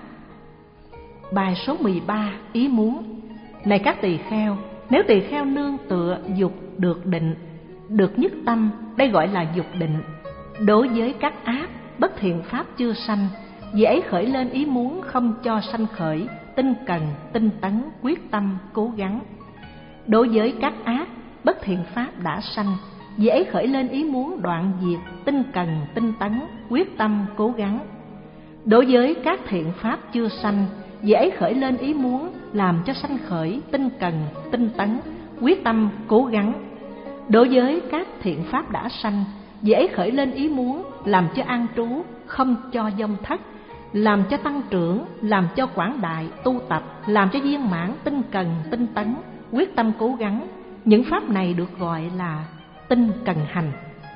Bài số mười ba, ý muốn. Này các tỳ kheo, nếu tỳ kheo nương tựa dục được định, được nhất tâm, đây gọi là dục định. Đối với các ác, bất thiện pháp chưa sanh, vì ấy khởi lên ý muốn không cho sanh khởi, tinh cần, tinh tấn, quyết tâm, cố gắng. Đối với các ác, bất thiện pháp đã sanh, vì ấy khởi lên ý muốn đoạn diệt, tinh cần, tinh tấn, quyết tâm, cố gắng. Đối với các thiện pháp chưa sanh, vì ấy khởi lên ý muốn làm cho sanh khởi, tinh cần, tinh tấn, quyết tâm, cố gắng. Đối với các thiện pháp đã sanh, vì ấy khởi lên ý muốn làm cho an trú, không cho vong thất, làm cho tăng trưởng, làm cho quảng đại, tu tập, làm cho viên mãn, tinh cần, tinh tấn, quyết tâm, cố gắng. Những pháp này được gọi là tinh cần hành.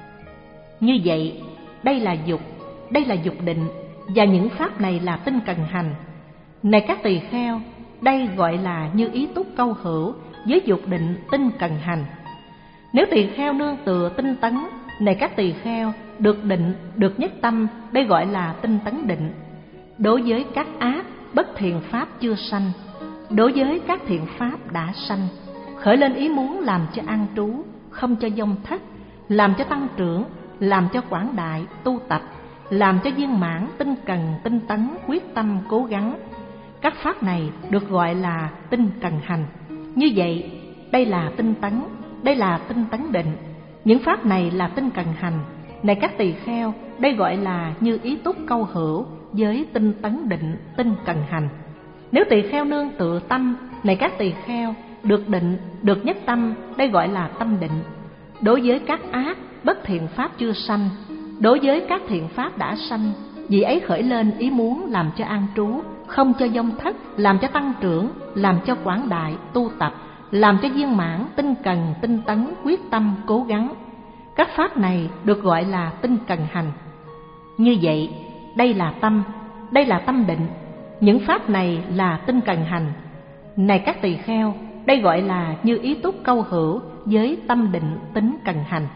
Như vậy, đây là dục, đây là dục định, và những pháp này là tinh cần hành. Này các tỳ kheo, đây gọi là như ý túc câu hữu với dục định tinh cần hành. Nếu tỳ kheo nương tựa tinh tấn, này các tỳ kheo, được định, được nhất tâm, đây gọi là tinh tấn định. Đối với các ác, bất thiện pháp chưa sanh, đối với các thiện pháp đã sanh, khởi lên ý muốn làm cho an trú, không cho vong thất, làm cho tăng trưởng, làm cho quảng đại, tu tập, làm cho viên mãn, tinh cần, tinh tấn, quyết tâm, cố gắng. Các pháp này được gọi là tinh cần hành. Như vậy, đây là tinh tấn, đây là tinh tấn định. Những pháp này là tinh cần hành. Này các tỳ kheo, đây gọi là như ý túc câu hữu với tinh tấn định, tinh cần hành. Nếu tỳ kheo nương tựa tâm, này các tỳ kheo, được định, được nhất tâm, đây gọi là tâm định. Đối với các ác, bất thiện pháp chưa sanh, đối với các thiện pháp đã sanh, vì ấy khởi lên ý muốn làm cho an trú, không cho vong thất, làm cho tăng trưởng, làm cho quảng đại, tu tập, làm cho viên mãn, tinh cần, tinh tấn, quyết tâm, cố gắng. Các pháp này được gọi là tinh cần hành. Như vậy, đây là tâm, đây là tâm định. Những pháp này là tinh cần hành. Này các tỳ kheo, đây gọi là như ý túc câu hữu với tâm định tính cần hành.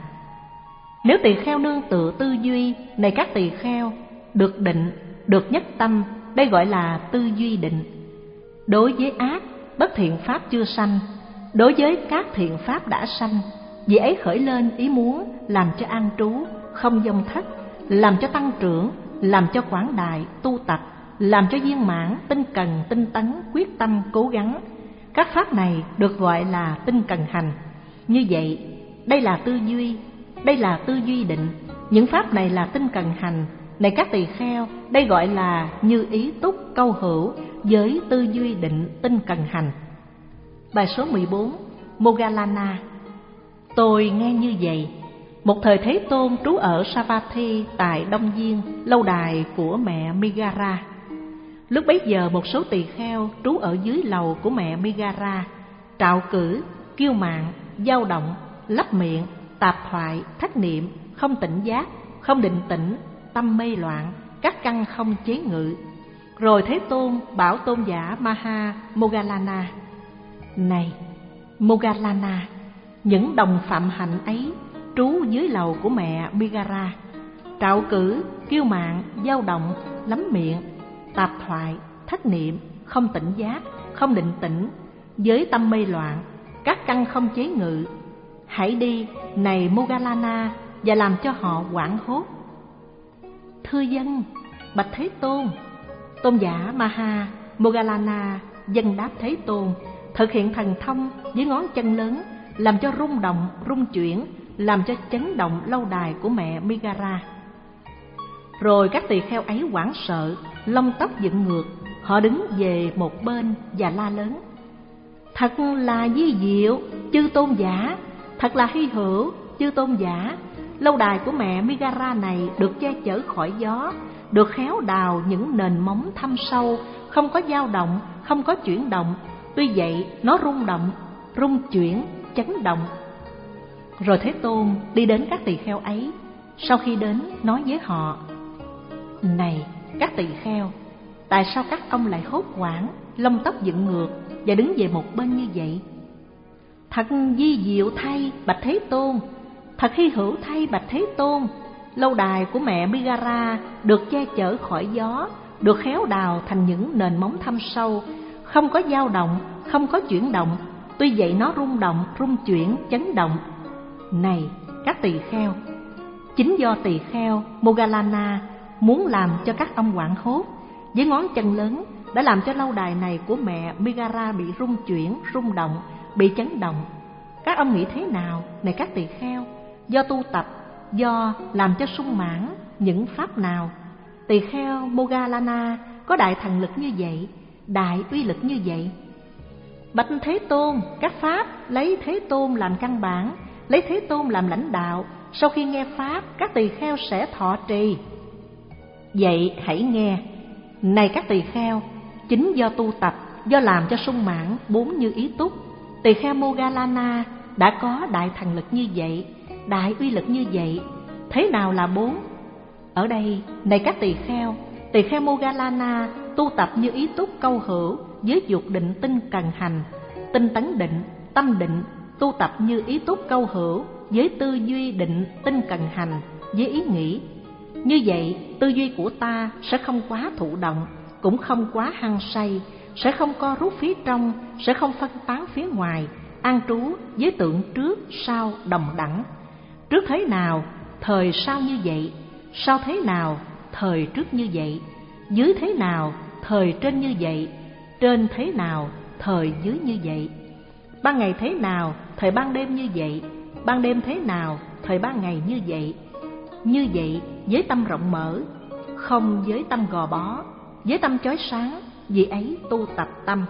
Nếu tỳ kheo nương tựa tư duy, này các tỳ kheo, được định, được nhất tâm, đây gọi là tư duy định. Đối với ác, bất thiện pháp chưa sanh, đối với các thiện pháp đã sanh, vì ấy khởi lên ý muốn làm cho an trú, không vong thất, làm cho tăng trưởng, làm cho quảng đại, tu tập, làm cho viên mãn, tinh cần, tinh tấn, quyết tâm, cố gắng. Các pháp này được gọi là tinh cần hành. Như vậy, đây là tư duy, đây là tư duy định. Những pháp này là tinh cần hành. Này các tỳ kheo, đây gọi là như ý túc câu hữu với tư duy định tinh cần hành. Bài số mười bốn, Moggallana. Tôi nghe như vậy. Một thời Thế Tôn trú ở Savatthi tại Đông Diên, lâu đài của mẹ Migara. Lúc bấy giờ một số tỳ kheo trú ở dưới lầu của mẹ Migara, trạo cử, kiêu mạn, dao động, lấp miệng, tạp thoại, thất niệm, không tỉnh giác, không định tĩnh, tâm mê loạn, các căn không chế ngự. Rồi Thế Tôn bảo tôn giả Maha Moggallana: Này Moggallana, những đồng phạm hạnh ấy trú dưới lầu của mẹ Migara, trạo cử, kiêu mạn, dao động, lắm miệng, tạp thoại, thất niệm, không tỉnh giác, không định tĩnh, với tâm mê loạn, các căn không chế ngự. Hãy đi, này Moggallana, và làm cho họ hoảng hốt. Thưa dân, bạch Thế Tôn. Tôn giả Maha Moggallana dâng đáp Thế Tôn, thực hiện thần thông với ngón chân lớn, làm cho rung động, rung chuyển, làm cho chấn động lâu đài của mẹ Migara. Rồi các tỳ kheo ấy hoảng sợ, lông tóc dựng ngược, họ đứng về một bên và la lớn: Thật là vi diệu, chư tôn giả, thật là hy hữu, chư tôn giả. Lâu đài của mẹ Migara này được che chở khỏi gió, được khéo đào những nền móng thâm sâu, không có dao động, không có chuyển động. Tuy vậy nó rung động, rung chuyển, chấn động. Rồi Thế Tôn đi đến các tỳ kheo ấy. Sau khi đến, nói với họ: Này các tỳ kheo, tại sao các ông lại hốt hoảng, lông tóc dựng ngược và đứng về một bên như vậy? Thật vi diệu thay, bạch Thế Tôn, thật hy hữu thay, bạch Thế Tôn. Lâu đài của mẹ Migara được che chở khỏi gió, được khéo đào thành những nền móng thâm sâu, không có dao động, không có chuyển động. Tuy vậy nó rung động, rung chuyển, chấn động. Này các tỳ kheo, chính do tỳ kheo Moggallana muốn làm cho các ông hoảng hốt, với ngón chân lớn đã làm cho lâu đài này của mẹ Migara bị rung chuyển, rung động, bị chấn động. Các ông nghĩ thế nào, này các tỳ kheo? Do tu tập, do làm cho sung mãn những pháp nào? Tỳ kheo Moggallana có đại thần lực như vậy, đại uy lực như vậy. Bạch Thế Tôn, các pháp lấy Thế Tôn làm căn bản, lấy Thế Tôn làm lãnh đạo. Sau khi nghe pháp, các tỳ kheo sẽ thọ trì. Vậy hãy nghe, này các tỳ kheo, chính do tu tập, do làm cho sung mãn bốn như ý túc, tỳ kheo Moggallana đã có đại thần lực như vậy, đại uy lực như vậy. Thế nào là bốn? Ở đây, này các tỳ kheo, tỳ kheo Moggallana tu tập như ý túc câu hữu với dục định tinh cần hành, tinh tấn định, tâm định, tu tập như ý túc câu hữu với tư duy định tinh cần hành, với ý nghĩ. Như vậy, tư duy của ta sẽ không quá thụ động, cũng không quá hăng say, sẽ không co rút phía trong, sẽ không phân tán phía ngoài, an trú với tượng trước sau đồng đẳng. Trước thế nào, thời sau như vậy, sau thế nào, thời trước như vậy, dưới thế nào, thời trên như vậy, trên thế nào, thời dưới như vậy. Ban ngày thế nào, thời ban đêm như vậy, ban đêm thế nào, thời ban ngày như vậy. Như vậy với tâm rộng mở, không với tâm gò bó, với tâm chói sáng, vì ấy tu tập tâm.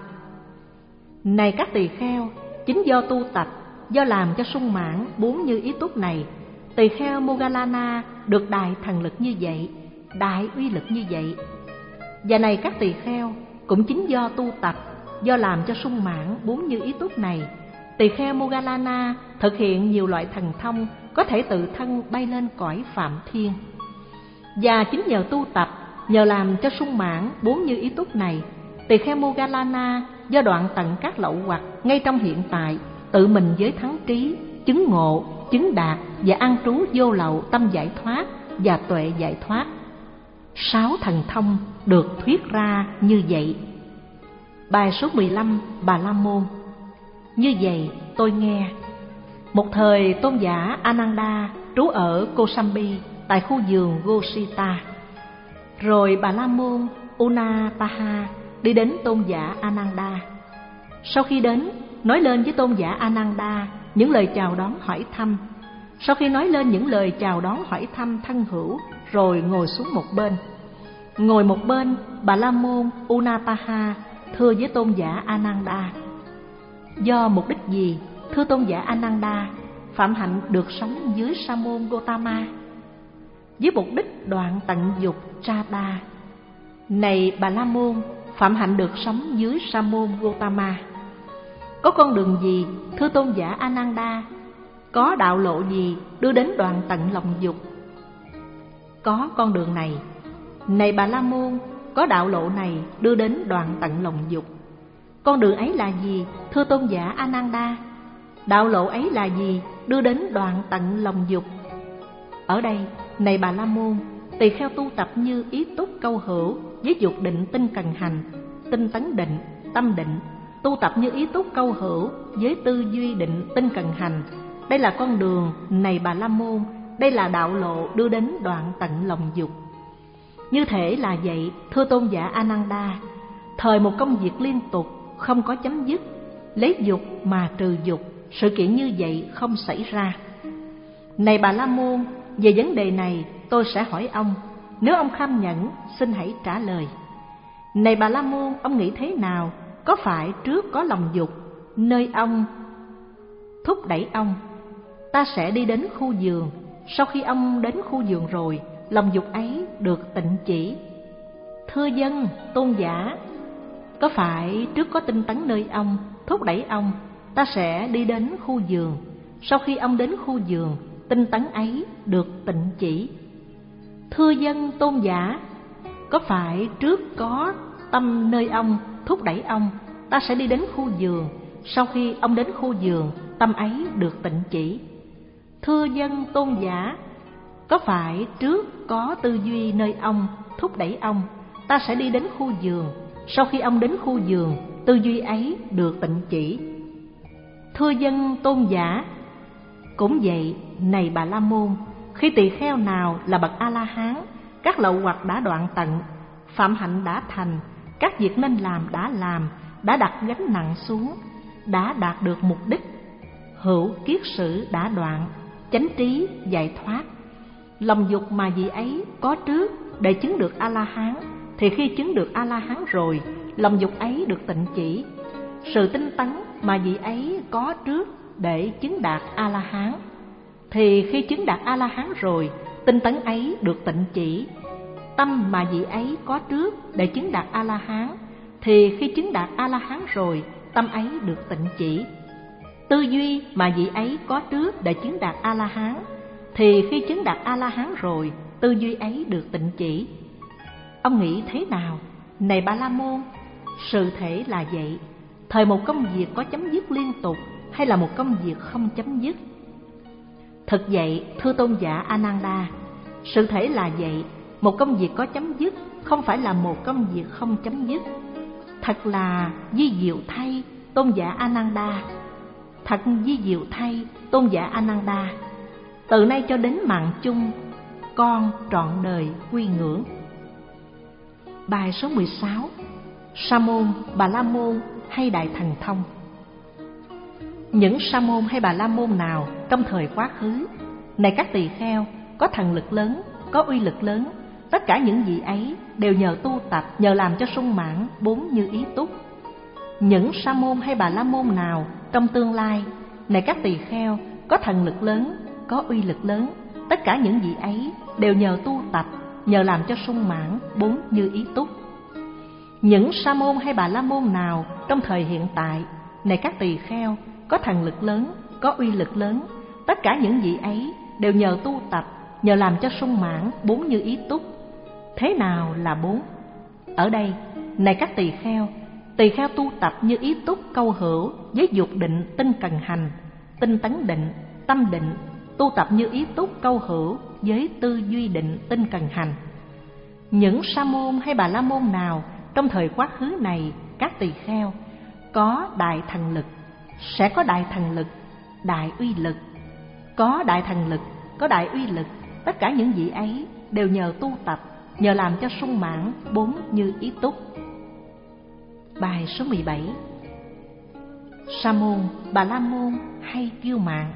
Này các tỳ kheo, chính do tu tập, do làm cho sung mãn bốn như ý túc này, tỳ kheo Moggallana được đại thần lực như vậy, đại uy lực như vậy. Và này các tỳ kheo, cũng chính do tu tập, do làm cho sung mãn bốn như ý túc này, tỳ kheo Moggallana thực hiện nhiều loại thần thông, có thể tự thân bay lên cõi phạm thiên. Và chính nhờ tu tập, nhờ làm cho sung mãn bốn như ý túc này, tỳ kheo Moggallana do đoạn tận các lậu hoặc ngay trong hiện tại, tự mình với thắng trí, chứng ngộ, chứng đạt và an trú vô lậu tâm giải thoát và tuệ giải thoát. Sáu thần thông được thuyết ra như vậy. Bài số mười lăm, Bà La Môn. Như vậy tôi nghe. Một thời tôn giả Ananda trú ở Kosambi tại khu vườn Gosita. Rồi Bà La Môn Unapaha đi đến tôn giả Ananda. Sau khi đến, nói lên với tôn giả Ananda những lời chào đón hỏi thăm. Sau khi nói lên những lời chào đón hỏi thăm thân hữu, rồi ngồi xuống một bên. Ngồi một bên, Bà La Môn Unapaha thưa với tôn giả Ananda: Do mục đích gì, thưa tôn giả Ananda, Phạm Hạnh được sống dưới Sa môn Gotama? Với mục đích đoạn tận dục Trada. Này Bà La Môn, Phạm Hạnh được sống dưới Sa môn Gotama. Có con đường gì, thưa tôn giả Ananda? Có đạo lộ gì đưa đến đoạn tận lòng dục? Có con đường này. Này Bà La Môn, có đạo lộ này đưa đến đoạn tận lòng dục. Con đường ấy là gì, thưa tôn giả Ananda? Đạo lộ ấy là gì đưa đến đoạn tận lòng dục? Ở đây, này Bà La Môn, tỳ kheo tu tập như ý túc câu hữu với dục định tinh cần hành, tinh tấn định, tâm định, tu tập như ý túc câu hữu với tư duy định tinh cần hành. Đây là con đường, này Bà La Môn, đây là đạo lộ đưa đến đoạn tận lòng dục. Như thể là vậy, thưa tôn giả Ananda, thời một công việc liên tục, không có chấm dứt, lấy dục mà trừ dục, sự kiện như vậy không xảy ra. Này Bà La Môn, về vấn đề này tôi sẽ hỏi ông, nếu ông kham nhẫn, xin hãy trả lời. Này Bà La Môn, ông nghĩ thế nào? Có phải trước có lòng dục, nơi ông thúc đẩy ông, ta sẽ đi đến khu vườn, sau khi ông đến khu vườn rồi, lòng dục ấy được tịnh chỉ? Thưa dân, tôn giả, có phải trước có tinh tấn nơi ông, thúc đẩy ông, ta sẽ đi đến khu vườn, sau khi ông đến khu vườn, tinh tấn ấy được tịnh chỉ? Thưa dân, tôn giả, có phải trước có tâm nơi ông, thúc đẩy ông, ta sẽ đi đến khu vườn, sau khi ông đến khu vườn, tâm ấy được tịnh chỉ? Thưa dân, tôn giả, có phải trước có tư duy nơi ông, thúc đẩy ông, ta sẽ đi đến khu vườn, sau khi ông đến khu vườn, tư duy ấy được tịnh chỉ? Thưa dân, tôn giả, cũng vậy, này Bà La Môn, khi tỳ kheo nào là bậc A-la-hán, các lậu hoặc đã đoạn tận, phạm hạnh đã thành, các việc nên làm đã làm, đã đặt gánh nặng xuống, đã đạt được mục đích, hữu kiết sử đã đoạn, chánh trí giải thoát. Lòng dục mà vị ấy có trước để chứng được A-la-hán, thì khi chứng được A-la-hán rồi, lòng dục ấy được tịnh chỉ. Sự tinh tấn mà vị ấy có trước để chứng đạt A-la-hán, thì khi chứng đạt A-la-hán rồi, tinh tấn ấy được tịnh chỉ. Tâm mà vị ấy có trước để chứng đạt A-la-hán, thì khi chứng đạt A-la-hán rồi, tâm ấy được tịnh chỉ. Tư duy mà vị ấy có trước để chứng đạt A-la-hán, thì khi chứng đạt A-la-hán rồi, tư duy ấy được tịnh chỉ. Ông nghĩ thế nào? Này Bà La Môn, sự thể là vậy. Thời một công việc có chấm dứt liên tục, hay là một công việc không chấm dứt? Thực vậy, thưa tôn giả Ananda, sự thể là vậy. Một công việc có chấm dứt không phải là một công việc không chấm dứt. Thật là vi diệu thay, tôn giả Ananda. Thật vi diệu thay, tôn giả Ananda. Từ nay cho đến mạng chung, con trọn đời quy ngưỡng. Bài số mười sáu. Sa môn, Bà La Môn hay Đại Thần Thông? Những sa môn hay Bà La Môn nào trong thời quá khứ, này các tỳ kheo, có thần lực lớn, có uy lực lớn, tất cả những gì ấy đều nhờ tu tập, nhờ làm cho sung mãn bốn như ý túc. Những sa môn hay Bà La Môn nào trong tương lai, này các tỳ kheo, có thần lực lớn, có uy lực lớn, tất cả những gì ấy đều nhờ tu tập, nhờ làm cho sung mãn bốn như ý túc. Những sa môn hay Bà La Môn nào trong thời hiện tại, này các tỳ kheo, có thần lực lớn, có uy lực lớn, tất cả những gì ấy đều nhờ tu tập, nhờ làm cho sung mãn bốn như ý túc. Thế nào là bốn? Ở đây, này các tỳ kheo, tỳ kheo tu tập như ý túc câu hữu với dục định tinh cần hành, tinh tấn định, tâm định, tu tập như ý túc câu hữu với tư duy định tinh cần hành. Những sa môn hay Bà La Môn nào trong thời quá khứ này, các tỳ kheo, có đại thần lực, sẽ có đại thần lực, đại uy lực. Có đại thần lực, có đại uy lực, tất cả những vị ấy đều nhờ tu tập, nhờ làm cho sung mãn bốn như ý túc. Bài số mười bảy. Sa môn, Bà La Môn hay kiêu mạn?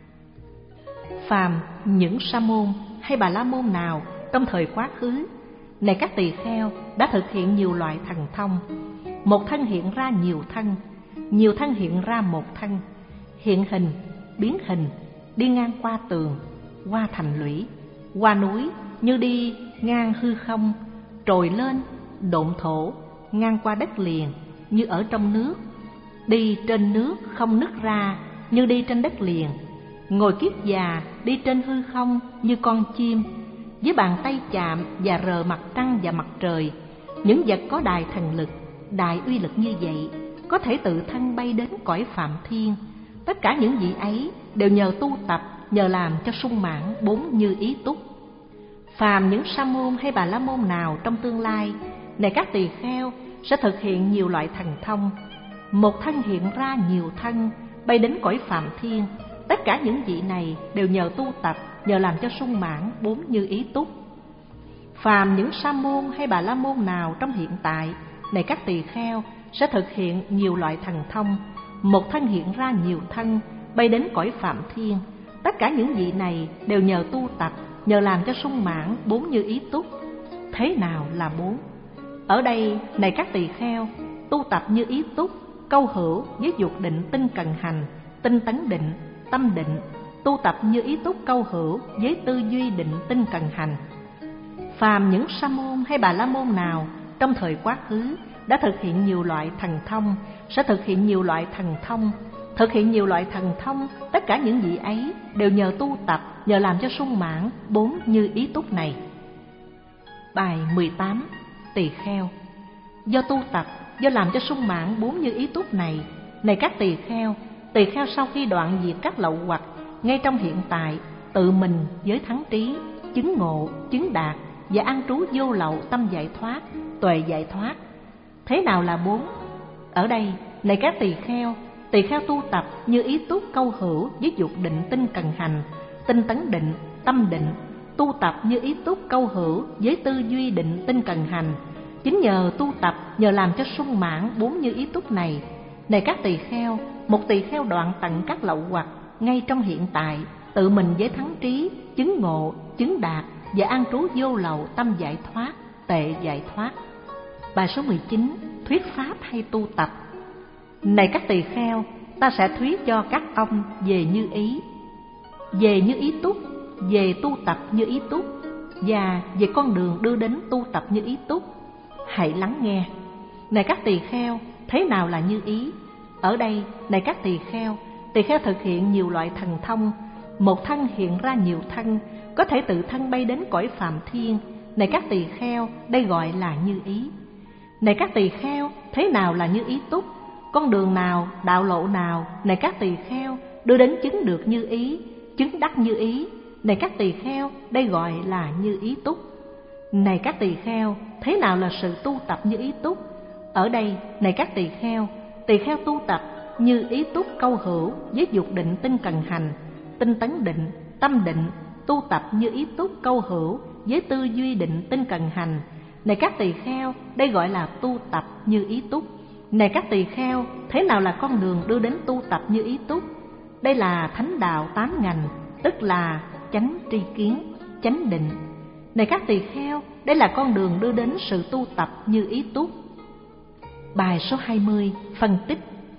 Phàm những sa môn hay Bà La Môn nào trong thời quá khứ, này các tỳ kheo, đã thực hiện nhiều loại thần thông, một thân hiện ra nhiều thân, nhiều thân hiện ra một thân, hiện hình, biến hình, đi ngang qua tường, qua thành lũy, qua núi như đi ngang hư không, trồi lên, độn thổ, ngang qua đất liền như ở trong nước, đi trên nước không nứt ra như đi trên đất liền, ngồi kiết già đi trên hư không như con chim, với bàn tay chạm và rờ mặt trăng và mặt trời. Những vật có đại thần lực, đại uy lực như vậy có thể tự thân bay đến cõi phạm thiên. Tất cả những vị ấy đều nhờ tu tập, nhờ làm cho sung mãn bốn như ý túc. Phàm những sa môn hay bà la môn nào trong tương lai, này các tỳ kheo, sẽ thực hiện nhiều loại thần thông, một thân hiện ra nhiều thân, bay đến cõi phạm thiên. Tất cả những vị này đều nhờ tu tập, nhờ làm cho sung mãn bốn như ý túc. Phàm những sa môn hay bà la môn nào trong hiện tại, này các tỳ kheo, sẽ thực hiện nhiều loại thần thông, một thân hiện ra nhiều thân, bay đến cõi phạm thiên. Tất cả những vị này đều nhờ tu tập, nhờ làm cho sung mãn bốn như ý túc. Thế nào là bốn? Ở đây, này các tỳ kheo, tu tập như ý túc, câu hữu với dục định tinh cần hành, tinh tấn định, tâm định, tu tập như ý túc câu hữu với tư duy định tinh cần hành. Phàm những sa môn hay bà la môn nào trong thời quá khứ đã thực hiện nhiều loại thần thông, sẽ thực hiện nhiều loại thần thông, thực hiện nhiều loại thần thông. Tất cả những vị ấy đều nhờ tu tập, nhờ làm cho sung mãn bốn như ý túc này. Bài mười tám. Tỳ kheo. Do tu tập, do làm cho sung mãn bốn như ý túc này, này các tỳ kheo, tỳ kheo sau khi đoạn diệt các lậu hoặc, ngay trong hiện tại, tự mình với thắng trí, chứng ngộ, chứng đạt và an trú vô lậu tâm giải thoát, tuệ giải thoát. Thế nào là bốn? Ở đây, này các tỳ kheo, tỳ kheo tu tập như ý túc câu hữu với dục định tinh cần hành, tinh tấn định, tâm định, tu tập như ý túc câu hữu với tư duy định tinh cần hành. Chính nhờ tu tập, nhờ làm cho sung mãn bốn như ý túc này, này các tỳ kheo, một tỳ kheo đoạn tận các lậu hoặc ngay trong hiện tại, tự mình với thắng trí, chứng ngộ, chứng đạt và an trú vô lậu tâm giải thoát, tệ giải thoát. Bài số mười chín. Thuyết pháp hay tu tập. Này các tỳ kheo, ta sẽ thuyết cho các ông về như ý, về như ý túc, về tu tập như ý túc và về con đường đưa đến tu tập như ý túc. Hãy lắng nghe. Này các tỳ kheo, thế nào là như ý? Ở đây, này các tỳ kheo, tỳ kheo thực hiện nhiều loại thần thông, một thân hiện ra nhiều thân, có thể tự thân bay đến cõi phạm thiên. Này các tỳ kheo, đây gọi là như ý. Này các tỳ kheo, thế nào là như ý túc? Con đường nào, đạo lộ nào, này các tỳ kheo, đưa đến chứng được như ý, chứng đắc như ý? Này các tỳ kheo, đây gọi là như ý túc. Này các tỳ kheo, thế nào là sự tu tập như ý túc? Ở đây, này các tỳ kheo, tỳ kheo tu tập như ý túc câu hữu với dục định tinh cần hành, tinh tấn định, tâm định, tu tập như ý túc câu hữu với tư duy định tinh cần hành. Này các tỳ kheo, đây gọi là tu tập như ý túc. Này các tỳ kheo, thế nào là con đường đưa đến tu tập như ý túc? Đây là thánh đạo tám ngành, tức là chánh tri kiến, chánh định. Này các tỳ kheo, đây là con đường đưa đến sự tu tập như ý túc. Bài số hai mươi. Phân tích.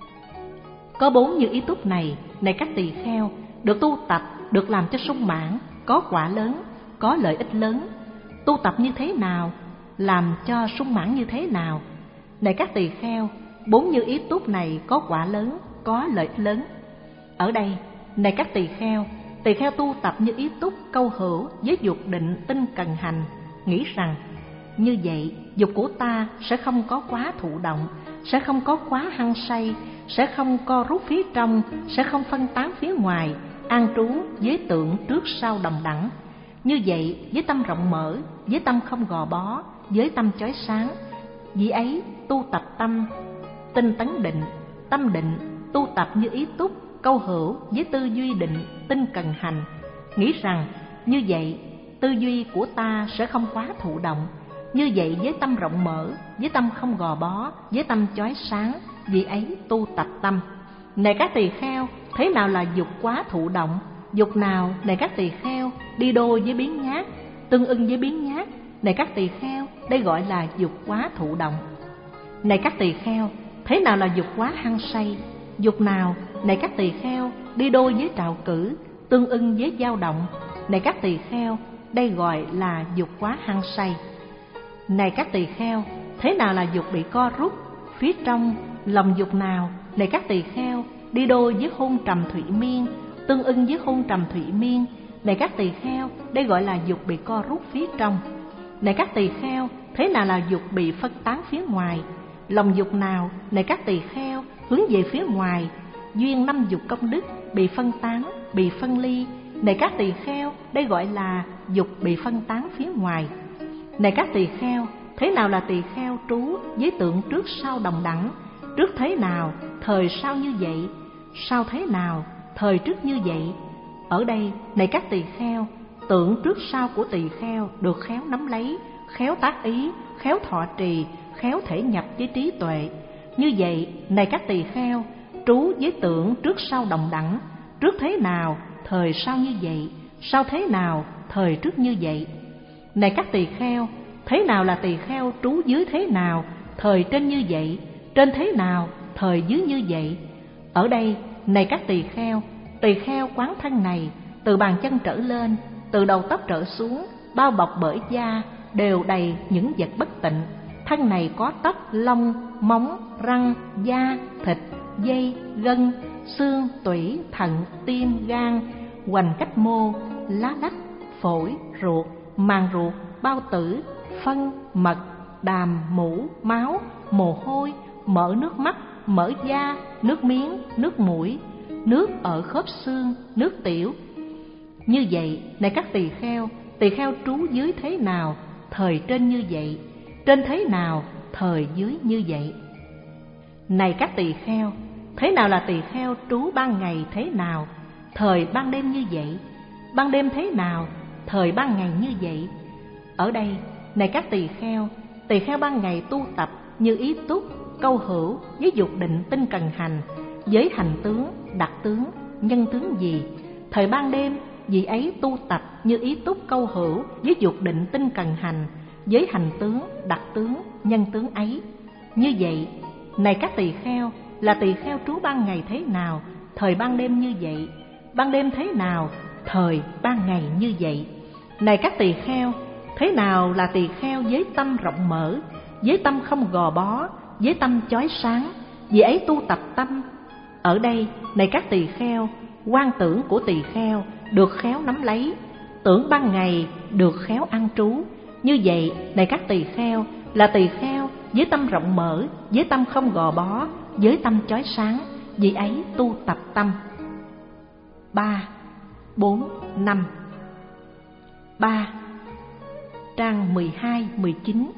Có bốn như ý túc này, này các tỳ kheo, được tu tập, được làm cho sung mãn, có quả lớn, có lợi ích lớn. Tu tập như thế nào? Làm cho sung mãn như thế nào? Này các tỳ kheo, bốn như ý túc này có quả lớn, có lợi ích lớn. Ở đây, này các tỳ kheo, tỳ kheo tu tập như ý túc câu hữu với dục định tinh cần hành, nghĩ rằng như vậy dục của ta sẽ không có quá thụ động, sẽ không có quá hăng say, sẽ không co rút phía trong, sẽ không phân tán phía ngoài, an trú với tượng trước sau đồng đẳng. Như vậy với tâm rộng mở, với tâm không gò bó, với tâm chói sáng, vì ấy tu tập tâm tinh tấn định, tâm định, tu tập như ý túc câu hữu với tư duy định tinh cần hành, nghĩ rằng như vậy tư duy của ta sẽ không quá thụ động. Như vậy với tâm rộng mở, với tâm không gò bó, với tâm chói sáng, vì ấy tu tập tâm. Này các tỳ kheo, thế nào là dục quá thụ động? Dục nào, này các tỳ kheo, đi đôi với biến nhát, tương ưng với biến nhát. Này các tỳ kheo, đây gọi là dục quá thụ động. Này các tỳ kheo, thế nào là dục quá hăng say? Dục nào, này các tỳ kheo, đi đôi với trạo cử, tương ưng với dao động. Này các tỳ kheo, đây gọi là dục quá hăng say. Này các tỳ kheo, thế nào là dục bị co rút? Phía trong lòng dục nào, này các tỳ kheo, đi đôi với hôn trầm thủy miên, tương ưng với hôn trầm thủy miên. Này các tỳ kheo, đây gọi là dục bị co rút phía trong. Này các tỳ kheo, thế nào là dục bị phân tán phía ngoài? Lòng dục nào, này các tỳ kheo, hướng về phía ngoài, duyên năm dục công đức bị phân tán, bị phân ly. Này các tỳ kheo, đây gọi là dục bị phân tán phía ngoài. Này các tỳ kheo, thế nào là tỳ kheo trú với tượng trước sau đồng đẳng? Trước thế nào, thời sau như vậy, sau thế nào, thời trước như vậy. Ở đây, này các tỳ kheo, tượng trước sau của tỳ kheo được khéo nắm lấy, khéo tác ý, khéo thọ trì, khéo thể nhập với trí tuệ. Như vậy, này các tỳ kheo, trú với tượng trước sau đồng đẳng, trước thế nào, thời sau như vậy, sau thế nào, thời trước như vậy. Này các tỳ kheo, thế nào là tỳ kheo trú dưới thế nào, thời trên như vậy, trên thế nào, thời dưới như vậy. Ở đây, này các tỳ kheo, tỳ kheo quán thân này, từ bàn chân trở lên, từ đầu tóc trở xuống, bao bọc bởi da, đều đầy những vật bất tịnh. Thân này có tóc, lông, móng, răng, da, thịt, dây, gân, xương, tủy, thận, tim, gan, hoành cách mô, lá lách, phổi, ruột, màng ruột, bao tử, phân, mật, đàm, mũ, máu, mồ hôi, mỡ nước mắt, mỡ da, nước miếng, nước mũi, nước ở khớp xương, nước tiểu. Như vậy, này các tỳ kheo, tỳ kheo trú dưới thế nào, thời trên như vậy, trên thế nào, thời dưới như vậy. Này các tỳ kheo, thế nào là tỳ kheo trú ban ngày thế nào, thời ban đêm như vậy, ban đêm thế nào, thời ban ngày như vậy. Ở đây, này các tỳ kheo, tỳ kheo ban ngày tu tập như ý túc, câu hữu với dục định tinh cần hành, với hành tướng, đặc tướng, nhân tướng gì. Thời ban đêm, vị ấy tu tập như ý túc câu hữu với dục định tinh cần hành, với hành tướng, đặc tướng, nhân tướng ấy. Như vậy, này các tỳ kheo, là tỳ kheo trú ban ngày thế nào, thời ban đêm như vậy, ban đêm thế nào, thời ban ngày như vậy. Này các tỳ kheo, thế nào là tỳ kheo với tâm rộng mở, với tâm không gò bó, với tâm chói sáng, vì ấy tu tập tâm. Ở đây, này các tỳ kheo, quan tưởng của tỳ kheo được khéo nắm lấy, tưởng ban ngày được khéo an trú. Như vậy, này các tỳ kheo, là tỳ kheo với tâm rộng mở, với tâm không gò bó, với tâm chói sáng, vì ấy tu tập tâm. Ba, bốn, năm. Ba, trang mười hai, mười chín.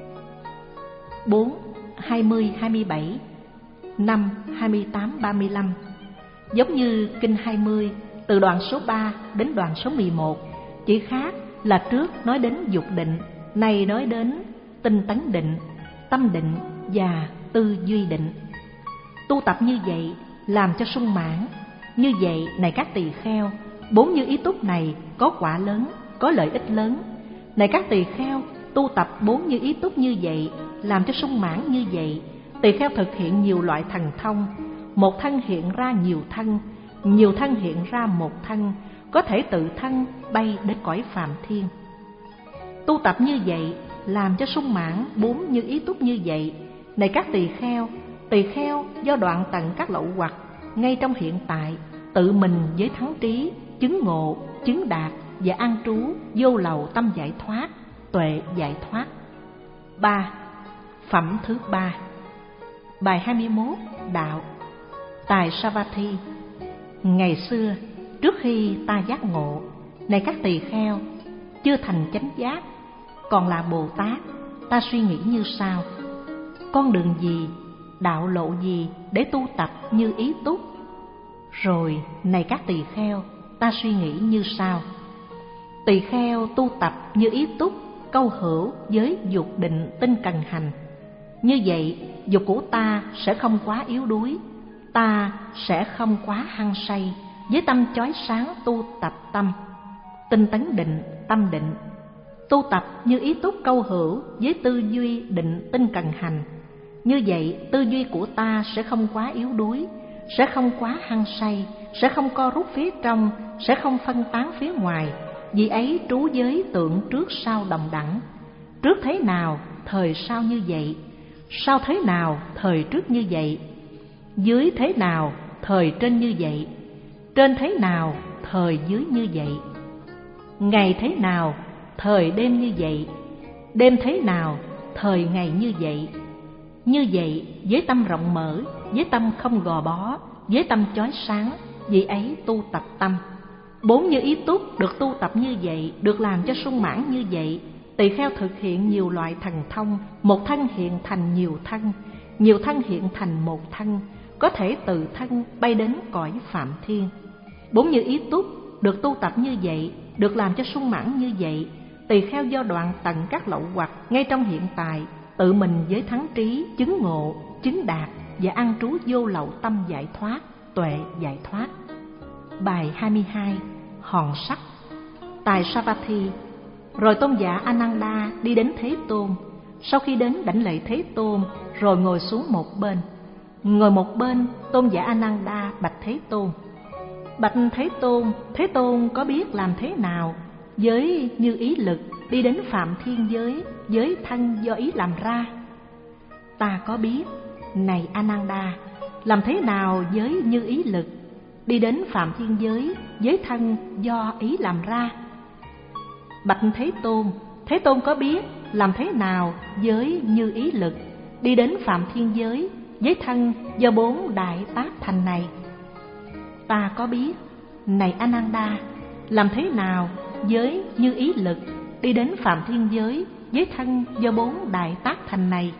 Bốn, hai mươi, hai mươi bảy. Năm, hai mươi tám, ba mươi lăm. Giống như kinh hai mươi, từ đoạn số ba đến đoạn số mười một, chỉ khác là trước nói đến dục định, này nói đến tinh tấn định, tâm định và tư duy định. Tu tập như vậy làm cho sung mãn. Như vậy, này các tỳ kheo, bốn như ý túc này có quả lớn, có lợi ích lớn. Này các tỳ kheo, tu tập bốn như ý túc như vậy, làm cho sung mãn như vậy, tỳ kheo thực hiện nhiều loại thần thông. Một thân hiện ra nhiều thân, nhiều thân hiện ra một thân, có thể tự thân bay đến cõi phàm thiên. Tu tập như vậy, làm cho sung mãn bốn như ý túc như vậy. Này các tỳ kheo, tỳ kheo do đoạn tận các lậu hoặc, ngay trong hiện tại, tự mình với thắng trí, chứng ngộ, chứng đạt và an trú vô lầu tâm giải thoát, tuệ giải thoát. Ba. Phẩm thứ ba. Bài hai mươi mốt. Đạo. Tài Savatthi. Ngày xưa, trước khi ta giác ngộ, này các tỳ kheo, chưa thành chánh giác, còn là Bồ Tát, ta suy nghĩ như sau: con đường gì, đạo lộ gì để tu tập như ý túc? Rồi, này các tỳ kheo, ta suy nghĩ như sau: tỳ kheo tu tập như ý túc, câu hữu với dục định tinh cần hành. Như vậy, dục của ta sẽ không quá yếu đuối, ta sẽ không quá hăng say, với tâm chói sáng tu tập tâm, tinh tấn định, tâm định. Tu tập như ý túc câu hữu với tư duy định tinh cần hành. Như vậy tư duy của ta sẽ không quá yếu đuối, sẽ không quá hăng say, sẽ không co rút phía trong, sẽ không phân tán phía ngoài. Vì ấy trú giới tượng trước sau đồng đẳng. Trước thế nào, thời sau như vậy. Sau thế nào, thời trước như vậy. Dưới thế nào, thời trên như vậy. Trên thế nào, thời dưới như vậy. Ngày thế nào, thời đêm như vậy. Đêm thế nào, thời ngày như vậy. Như vậy, với tâm rộng mở, với tâm không gò bó, với tâm chói sáng, vì ấy tu tập tâm. Bốn như ý túc được tu tập như vậy, được làm cho sung mãn như vậy. Tỳ kheo thực hiện nhiều loại thần thông, một thân hiện thành nhiều thân, nhiều thân hiện thành một thân, có thể từ thân bay đến cõi Phạm Thiên. Bốn như ý túc được tu tập như vậy, được làm cho sung mãn như vậy. Tỳ kheo do đoạn tận các lậu hoặc ngay trong hiện tại, tự mình với thắng trí, chứng ngộ, chứng đạt và an trú vô lậu tâm giải thoát, tuệ giải thoát. Bài hai mươi hai. Hòn sắt. Tại Savatthi, rồi tôn giả Ananda đi đến Thế Tôn. Sau khi đến đảnh lễ Thế Tôn, rồi ngồi xuống một bên. Ngồi một bên, tôn giả Ananda bạch Thế Tôn: Bạch Thế Tôn, Thế Tôn có biết làm thế nào với như ý lực đi đến Phạm Thiên giới, giới thân do ý làm ra? Ta có biết, này Ananda, làm thế nào với như ý lực đi đến Phạm Thiên giới, giới thân do ý làm ra? Bạch Thế Tôn, Thế Tôn có biết làm thế nào với như ý lực đi đến Phạm Thiên giới, giới thân do bốn đại tác thành này? Ta có biết, này Ananda, làm thế nào với như ý lực đi đến Phạm Thiên giới, giới thân do bốn đại tác thành này?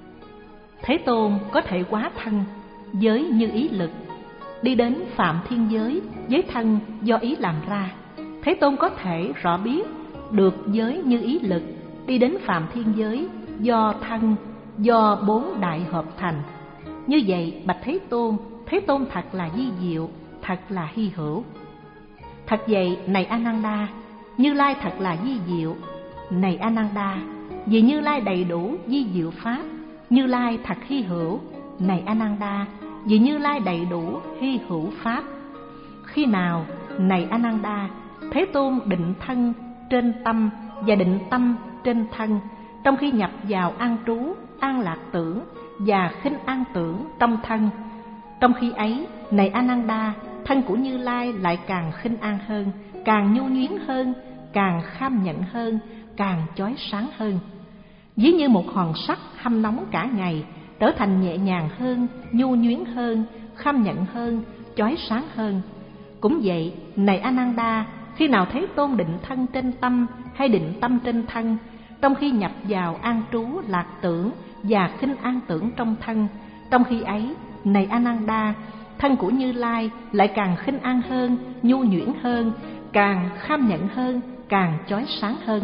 Thế Tôn có thể quá thân với như ý lực đi đến Phạm Thiên giới, giới thân do ý làm ra. Thế Tôn có thể rõ biết được giới như ý lực đi đến Phạm Thiên giới do thân, do bốn đại hợp thành. Như vậy bạch Thế Tôn, Thế Tôn thật là vi diệu, thật là hy hữu. Thật vậy, này Ananda, Như Lai thật là vi diệu. Này Ananda, vì Như Lai đầy đủ vi diệu pháp, Như Lai thật hy hữu. Này Ananda, vì Như Lai đầy đủ hy hữu pháp. Khi nào, này Ananda, Thế Tôn định thân trên tâm và định tâm trên thân, trong khi nhập vào an trú, an lạc tưởng và khinh an tưởng trong thân. Trong khi ấy, này Ananda, thân của Như Lai lại càng khinh an hơn, càng nhu nhuyến hơn, càng kham nhận hơn, càng chói sáng hơn. Ví như một hòn sắt hâm nóng cả ngày, trở thành nhẹ nhàng hơn, nhu nhuyến hơn, kham nhận hơn, chói sáng hơn. Cũng vậy, này Ananda, khi nào Thế Tôn định thân trên tâm hay định tâm trên thân, trong khi nhập vào an trú lạc tưởng và khinh an tưởng trong thân, trong khi ấy, này Ananda, thân của Như Lai lại càng khinh an hơn, nhu nhuyễn hơn, càng kham nhận hơn, càng chói sáng hơn.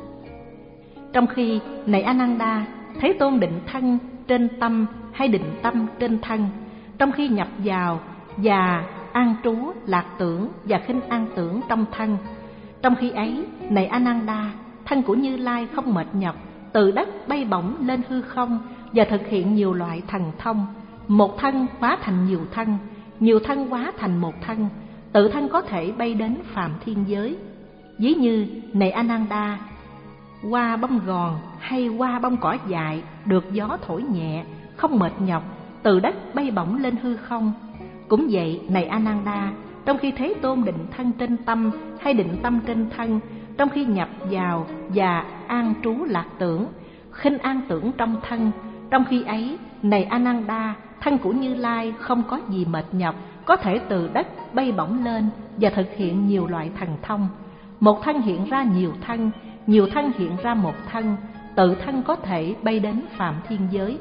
Trong khi, này Ananda, Thế Tôn định thân trên tâm hay định tâm trên thân, trong khi nhập vào và an trú lạc tưởng và khinh an tưởng trong thân, trong khi ấy, này Ananda, thân của Như Lai không mệt nhọc, từ đất bay bổng lên hư không và thực hiện nhiều loại thần thông. Một thân hóa thành nhiều thân, nhiều thân hóa thành một thân, tự thân có thể bay đến Phạm Thiên giới. Ví như, này Ananda, hoa bông gòn hay hoa bông cỏ dại được gió thổi nhẹ, không mệt nhọc, từ đất bay bổng lên hư không. Cũng vậy, này Ananda, trong khi Thế Tôn định thân trên tâm hay định tâm trên thân, trong khi nhập vào và an trú lạc tưởng, khinh an tưởng trong thân, trong khi ấy, này Ananda, thân của Như Lai không có gì mệt nhọc, có thể từ đất bay bổng lên và thực hiện nhiều loại thần thông. Một thân hiện ra nhiều thân, nhiều thân hiện ra một thân, tự thân có thể bay đến Phạm Thiên giới.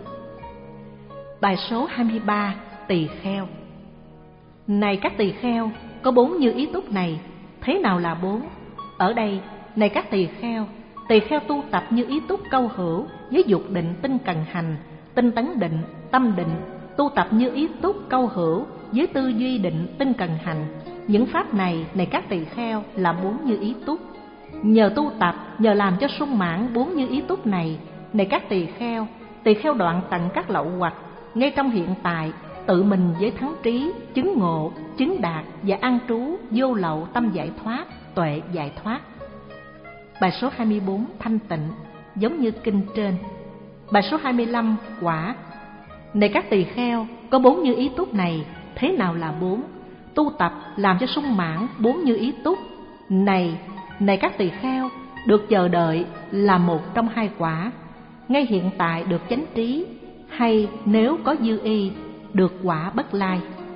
Bài số hai mươi ba. Tỳ kheo. Này các tỳ kheo, có bốn như ý túc này. Thế nào là bốn? Ở đây, này các tỳ kheo, tỳ kheo tu tập như ý túc câu hữu với dục định tinh cần hành, tinh tấn định, tâm định, tu tập như ý túc câu hữu với tư duy định tinh cần hành. Những pháp này, này các tỳ kheo, là bốn như ý túc. Nhờ tu tập, nhờ làm cho sung mãn bốn như ý túc này, này các tỳ kheo, tỳ kheo đoạn tận các lậu hoặc ngay trong hiện tại, tự mình với thắng trí, chứng ngộ, chứng đạt và an trú vô lậu tâm giải thoát, tuệ giải thoát. Bài số hai mươi bốn, thanh tịnh, giống như kinh trên. Bài số hai mươi lăm, quả. Này các tỳ kheo, có bốn như ý túc này, thế nào là bốn? Tu tập làm cho sung mãn bốn như ý túc. Này, này các tỳ kheo, được chờ đợi là một trong hai quả. Ngay hiện tại được chánh trí, hay nếu có dư y, được quả bất lai.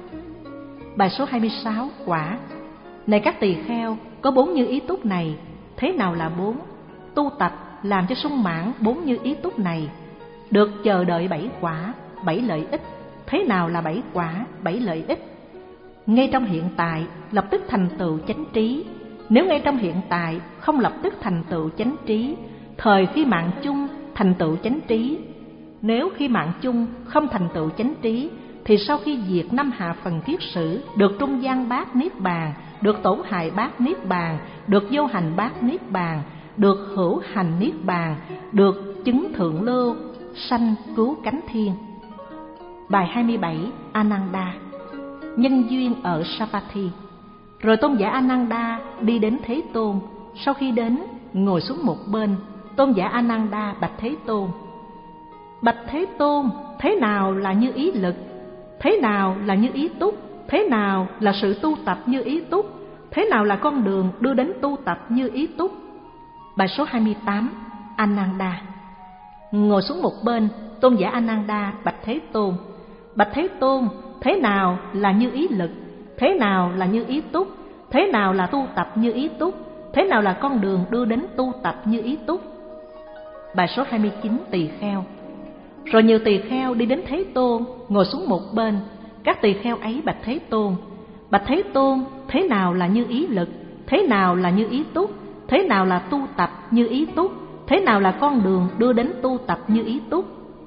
Bài số hai mươi sáu, quả. Này các tỳ kheo, có bốn như ý túc này, thế nào là bốn? Tu tập làm cho sung mãn bốn như ý túc này, được chờ đợi bảy quả, bảy lợi ích. Thế nào là bảy quả, bảy lợi ích? Ngay trong hiện tại lập tức thành tựu chánh trí. Nếu ngay trong hiện tại không lập tức thành tựu chánh trí, thời khi mạng chung thành tựu chánh trí. Nếu khi mạng chung không thành tựu chánh trí, thì sau khi diệt năm hạ phần kiết sử, được trung gian bát niết bàn, được tổn hại bát niết bàn, được vô hành bát niết bàn, được hữu hành niết bàn, được chứng thượng lưu, sanh cứu cánh thiên. Bài hai mươi bảy, Ananda. Nhân duyên ở Savatthi. Rồi tôn giả Ananda đi đến Thế Tôn. Sau khi đến, ngồi xuống một bên. Tôn giả Ananda bạch Thế Tôn: Bạch Thế Tôn, thế nào là như ý lực? Thế nào là như ý túc? Thế nào là sự tu tập như ý túc? Thế nào là con đường đưa đến tu tập như ý túc? Bài số hai mươi tám, Ananda. Ngồi xuống một bên, tôn giả Ananda bạch Thế Tôn: Bạch Thế Tôn, thế nào là như ý lực? Thế nào là như ý túc? Thế nào là tu tập như ý túc? Thế nào là con đường đưa đến tu tập như ý túc? Bài số hai mươi chín, tỳ kheo. Rồi nhiều tỳ kheo đi đến Thế Tôn, ngồi xuống một bên. Các tỳ kheo ấy bạch Thế Tôn: Bạch Thế Tôn, thế nào là như ý lực? Thế nào là như ý túc? Thế nào là tu tập như ý túc? Thế nào là con đường đưa đến tu tập như ý túc?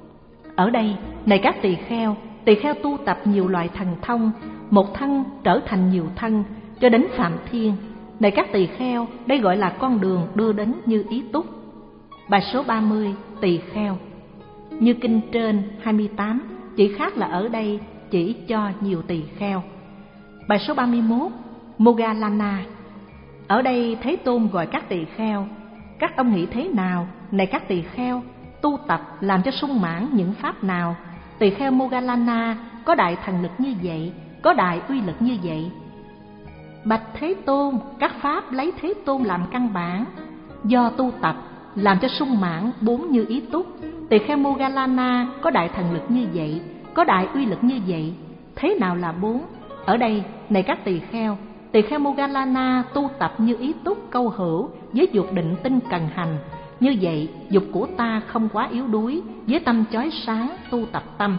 Ở đây, này các tỳ kheo, tỳ kheo tu tập nhiều loại thần thông, một thân trở thành nhiều thân, cho đến phạm thiên. Này các tỳ kheo, đây gọi là con đường đưa đến như ý túc. Bài số ba mươi, tỳ kheo. Như kinh trên hai mươi tám, chỉ khác là ở đây chỉ cho nhiều tỳ kheo. Bài số ba mươi mốt, Moggallana. Ở đây Thế Tôn gọi các tỳ kheo: Các ông nghĩ thế nào? Này các tỳ kheo, tu tập làm cho sung mãn những pháp nào? Tỳ kheo Moggallana có đại thần lực như vậy, có đại uy lực như vậy. Bạch Thế Tôn, các pháp lấy Thế Tôn làm căn bản, do tu tập làm cho sung mãn bốn như ý túc. Tỳ kheo Moggallana có đại thần lực như vậy, có đại uy lực như vậy. Thế nào là bốn? Ở đây, này các tỳ kheo, tỳ kheo Moggallana tu tập như ý túc câu hữu với dục định tinh cần hành. Như vậy, dục của ta không quá yếu đuối, với tâm chói sáng tu tập tâm.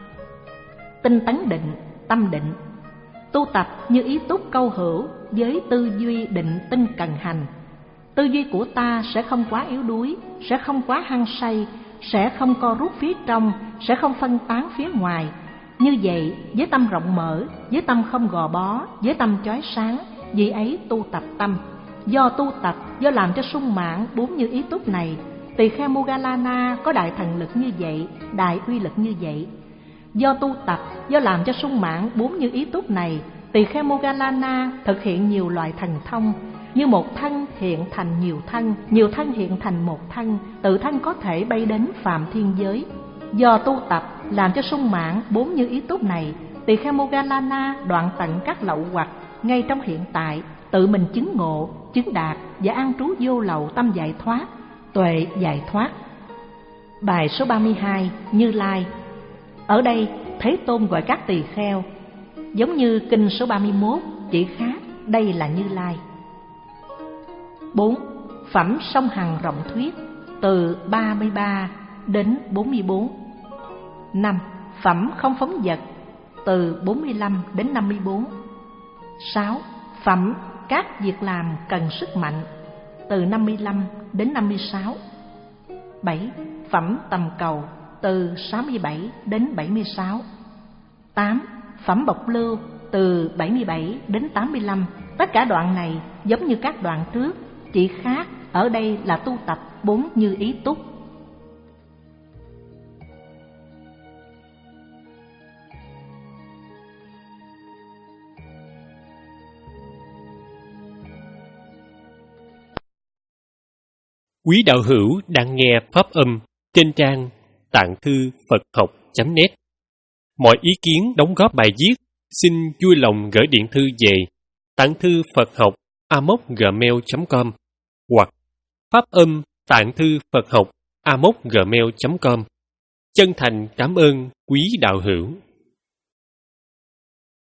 Tinh tấn định, tâm định. Tu tập như ý túc câu hữu với tư duy định tinh cần hành. Tư duy của ta sẽ không quá yếu đuối, sẽ không quá hăng say, sẽ không co rút phía trong, sẽ không phân tán phía ngoài. Như vậy, với tâm rộng mở, với tâm không gò bó, với tâm chói sáng, vì ấy tu tập tâm. Do tu tập, do làm cho sung mãn bốn như ý túc này, tỳ kheo Moggallana có đại thần lực như vậy, đại uy lực như vậy. Do tu tập, do làm cho sung mãn bốn như ý túc này, tỳ kheo Moggallana thực hiện nhiều loại thần thông, như một thân hiện thành nhiều thân, nhiều thân hiện thành một thân, tự thân có thể bay đến phạm thiên giới. Do tu tập làm cho sung mãn bốn như ý túc này, tỳ kheo Moggallana đoạn tận các lậu hoặc ngay trong hiện tại, tự mình chứng ngộ, chứng đạt và an trú vô lậu tâm giải thoát, tuệ giải thoát. Bài số ba mươi hai, Như Lai. Ở đây Thế Tôn gọi các tỳ kheo, giống như kinh số ba mươi mốt, chỉ khác đây là Như Lai. Bốn. Phẩm song hằng rộng thuyết, từ ba mươi ba đến bốn mươi bốn. Năm. Phẩm không phóng dật, từ bốn mươi lăm đến năm mươi bốn. Sáu. Phẩm các việc làm cần sức mạnh, từ năm mươi lăm đến năm mươi sáu. Bảy. Phẩm tầm cầu, từ sáu mươi bảy đến bảy mươi sáu. Tám. Phẩm bộc lưu, từ bảy mươi bảy đến tám mươi lăm. Tất cả đoạn này giống như các đoạn trước, chỉ khác ở đây là tu tập bốn như ý túc. Quý đạo hữu đang nghe pháp âm trên trang tạng thư Phật học chấm net. Mọi ý kiến đóng góp bài viết xin vui lòng gửi điện thư về tạng thư Phật học a m o c gmail chấm com hoặc pháp âm tạng thư Phật học a m o c gmail chấm com. Chân thành cảm ơn quý đạo hữu.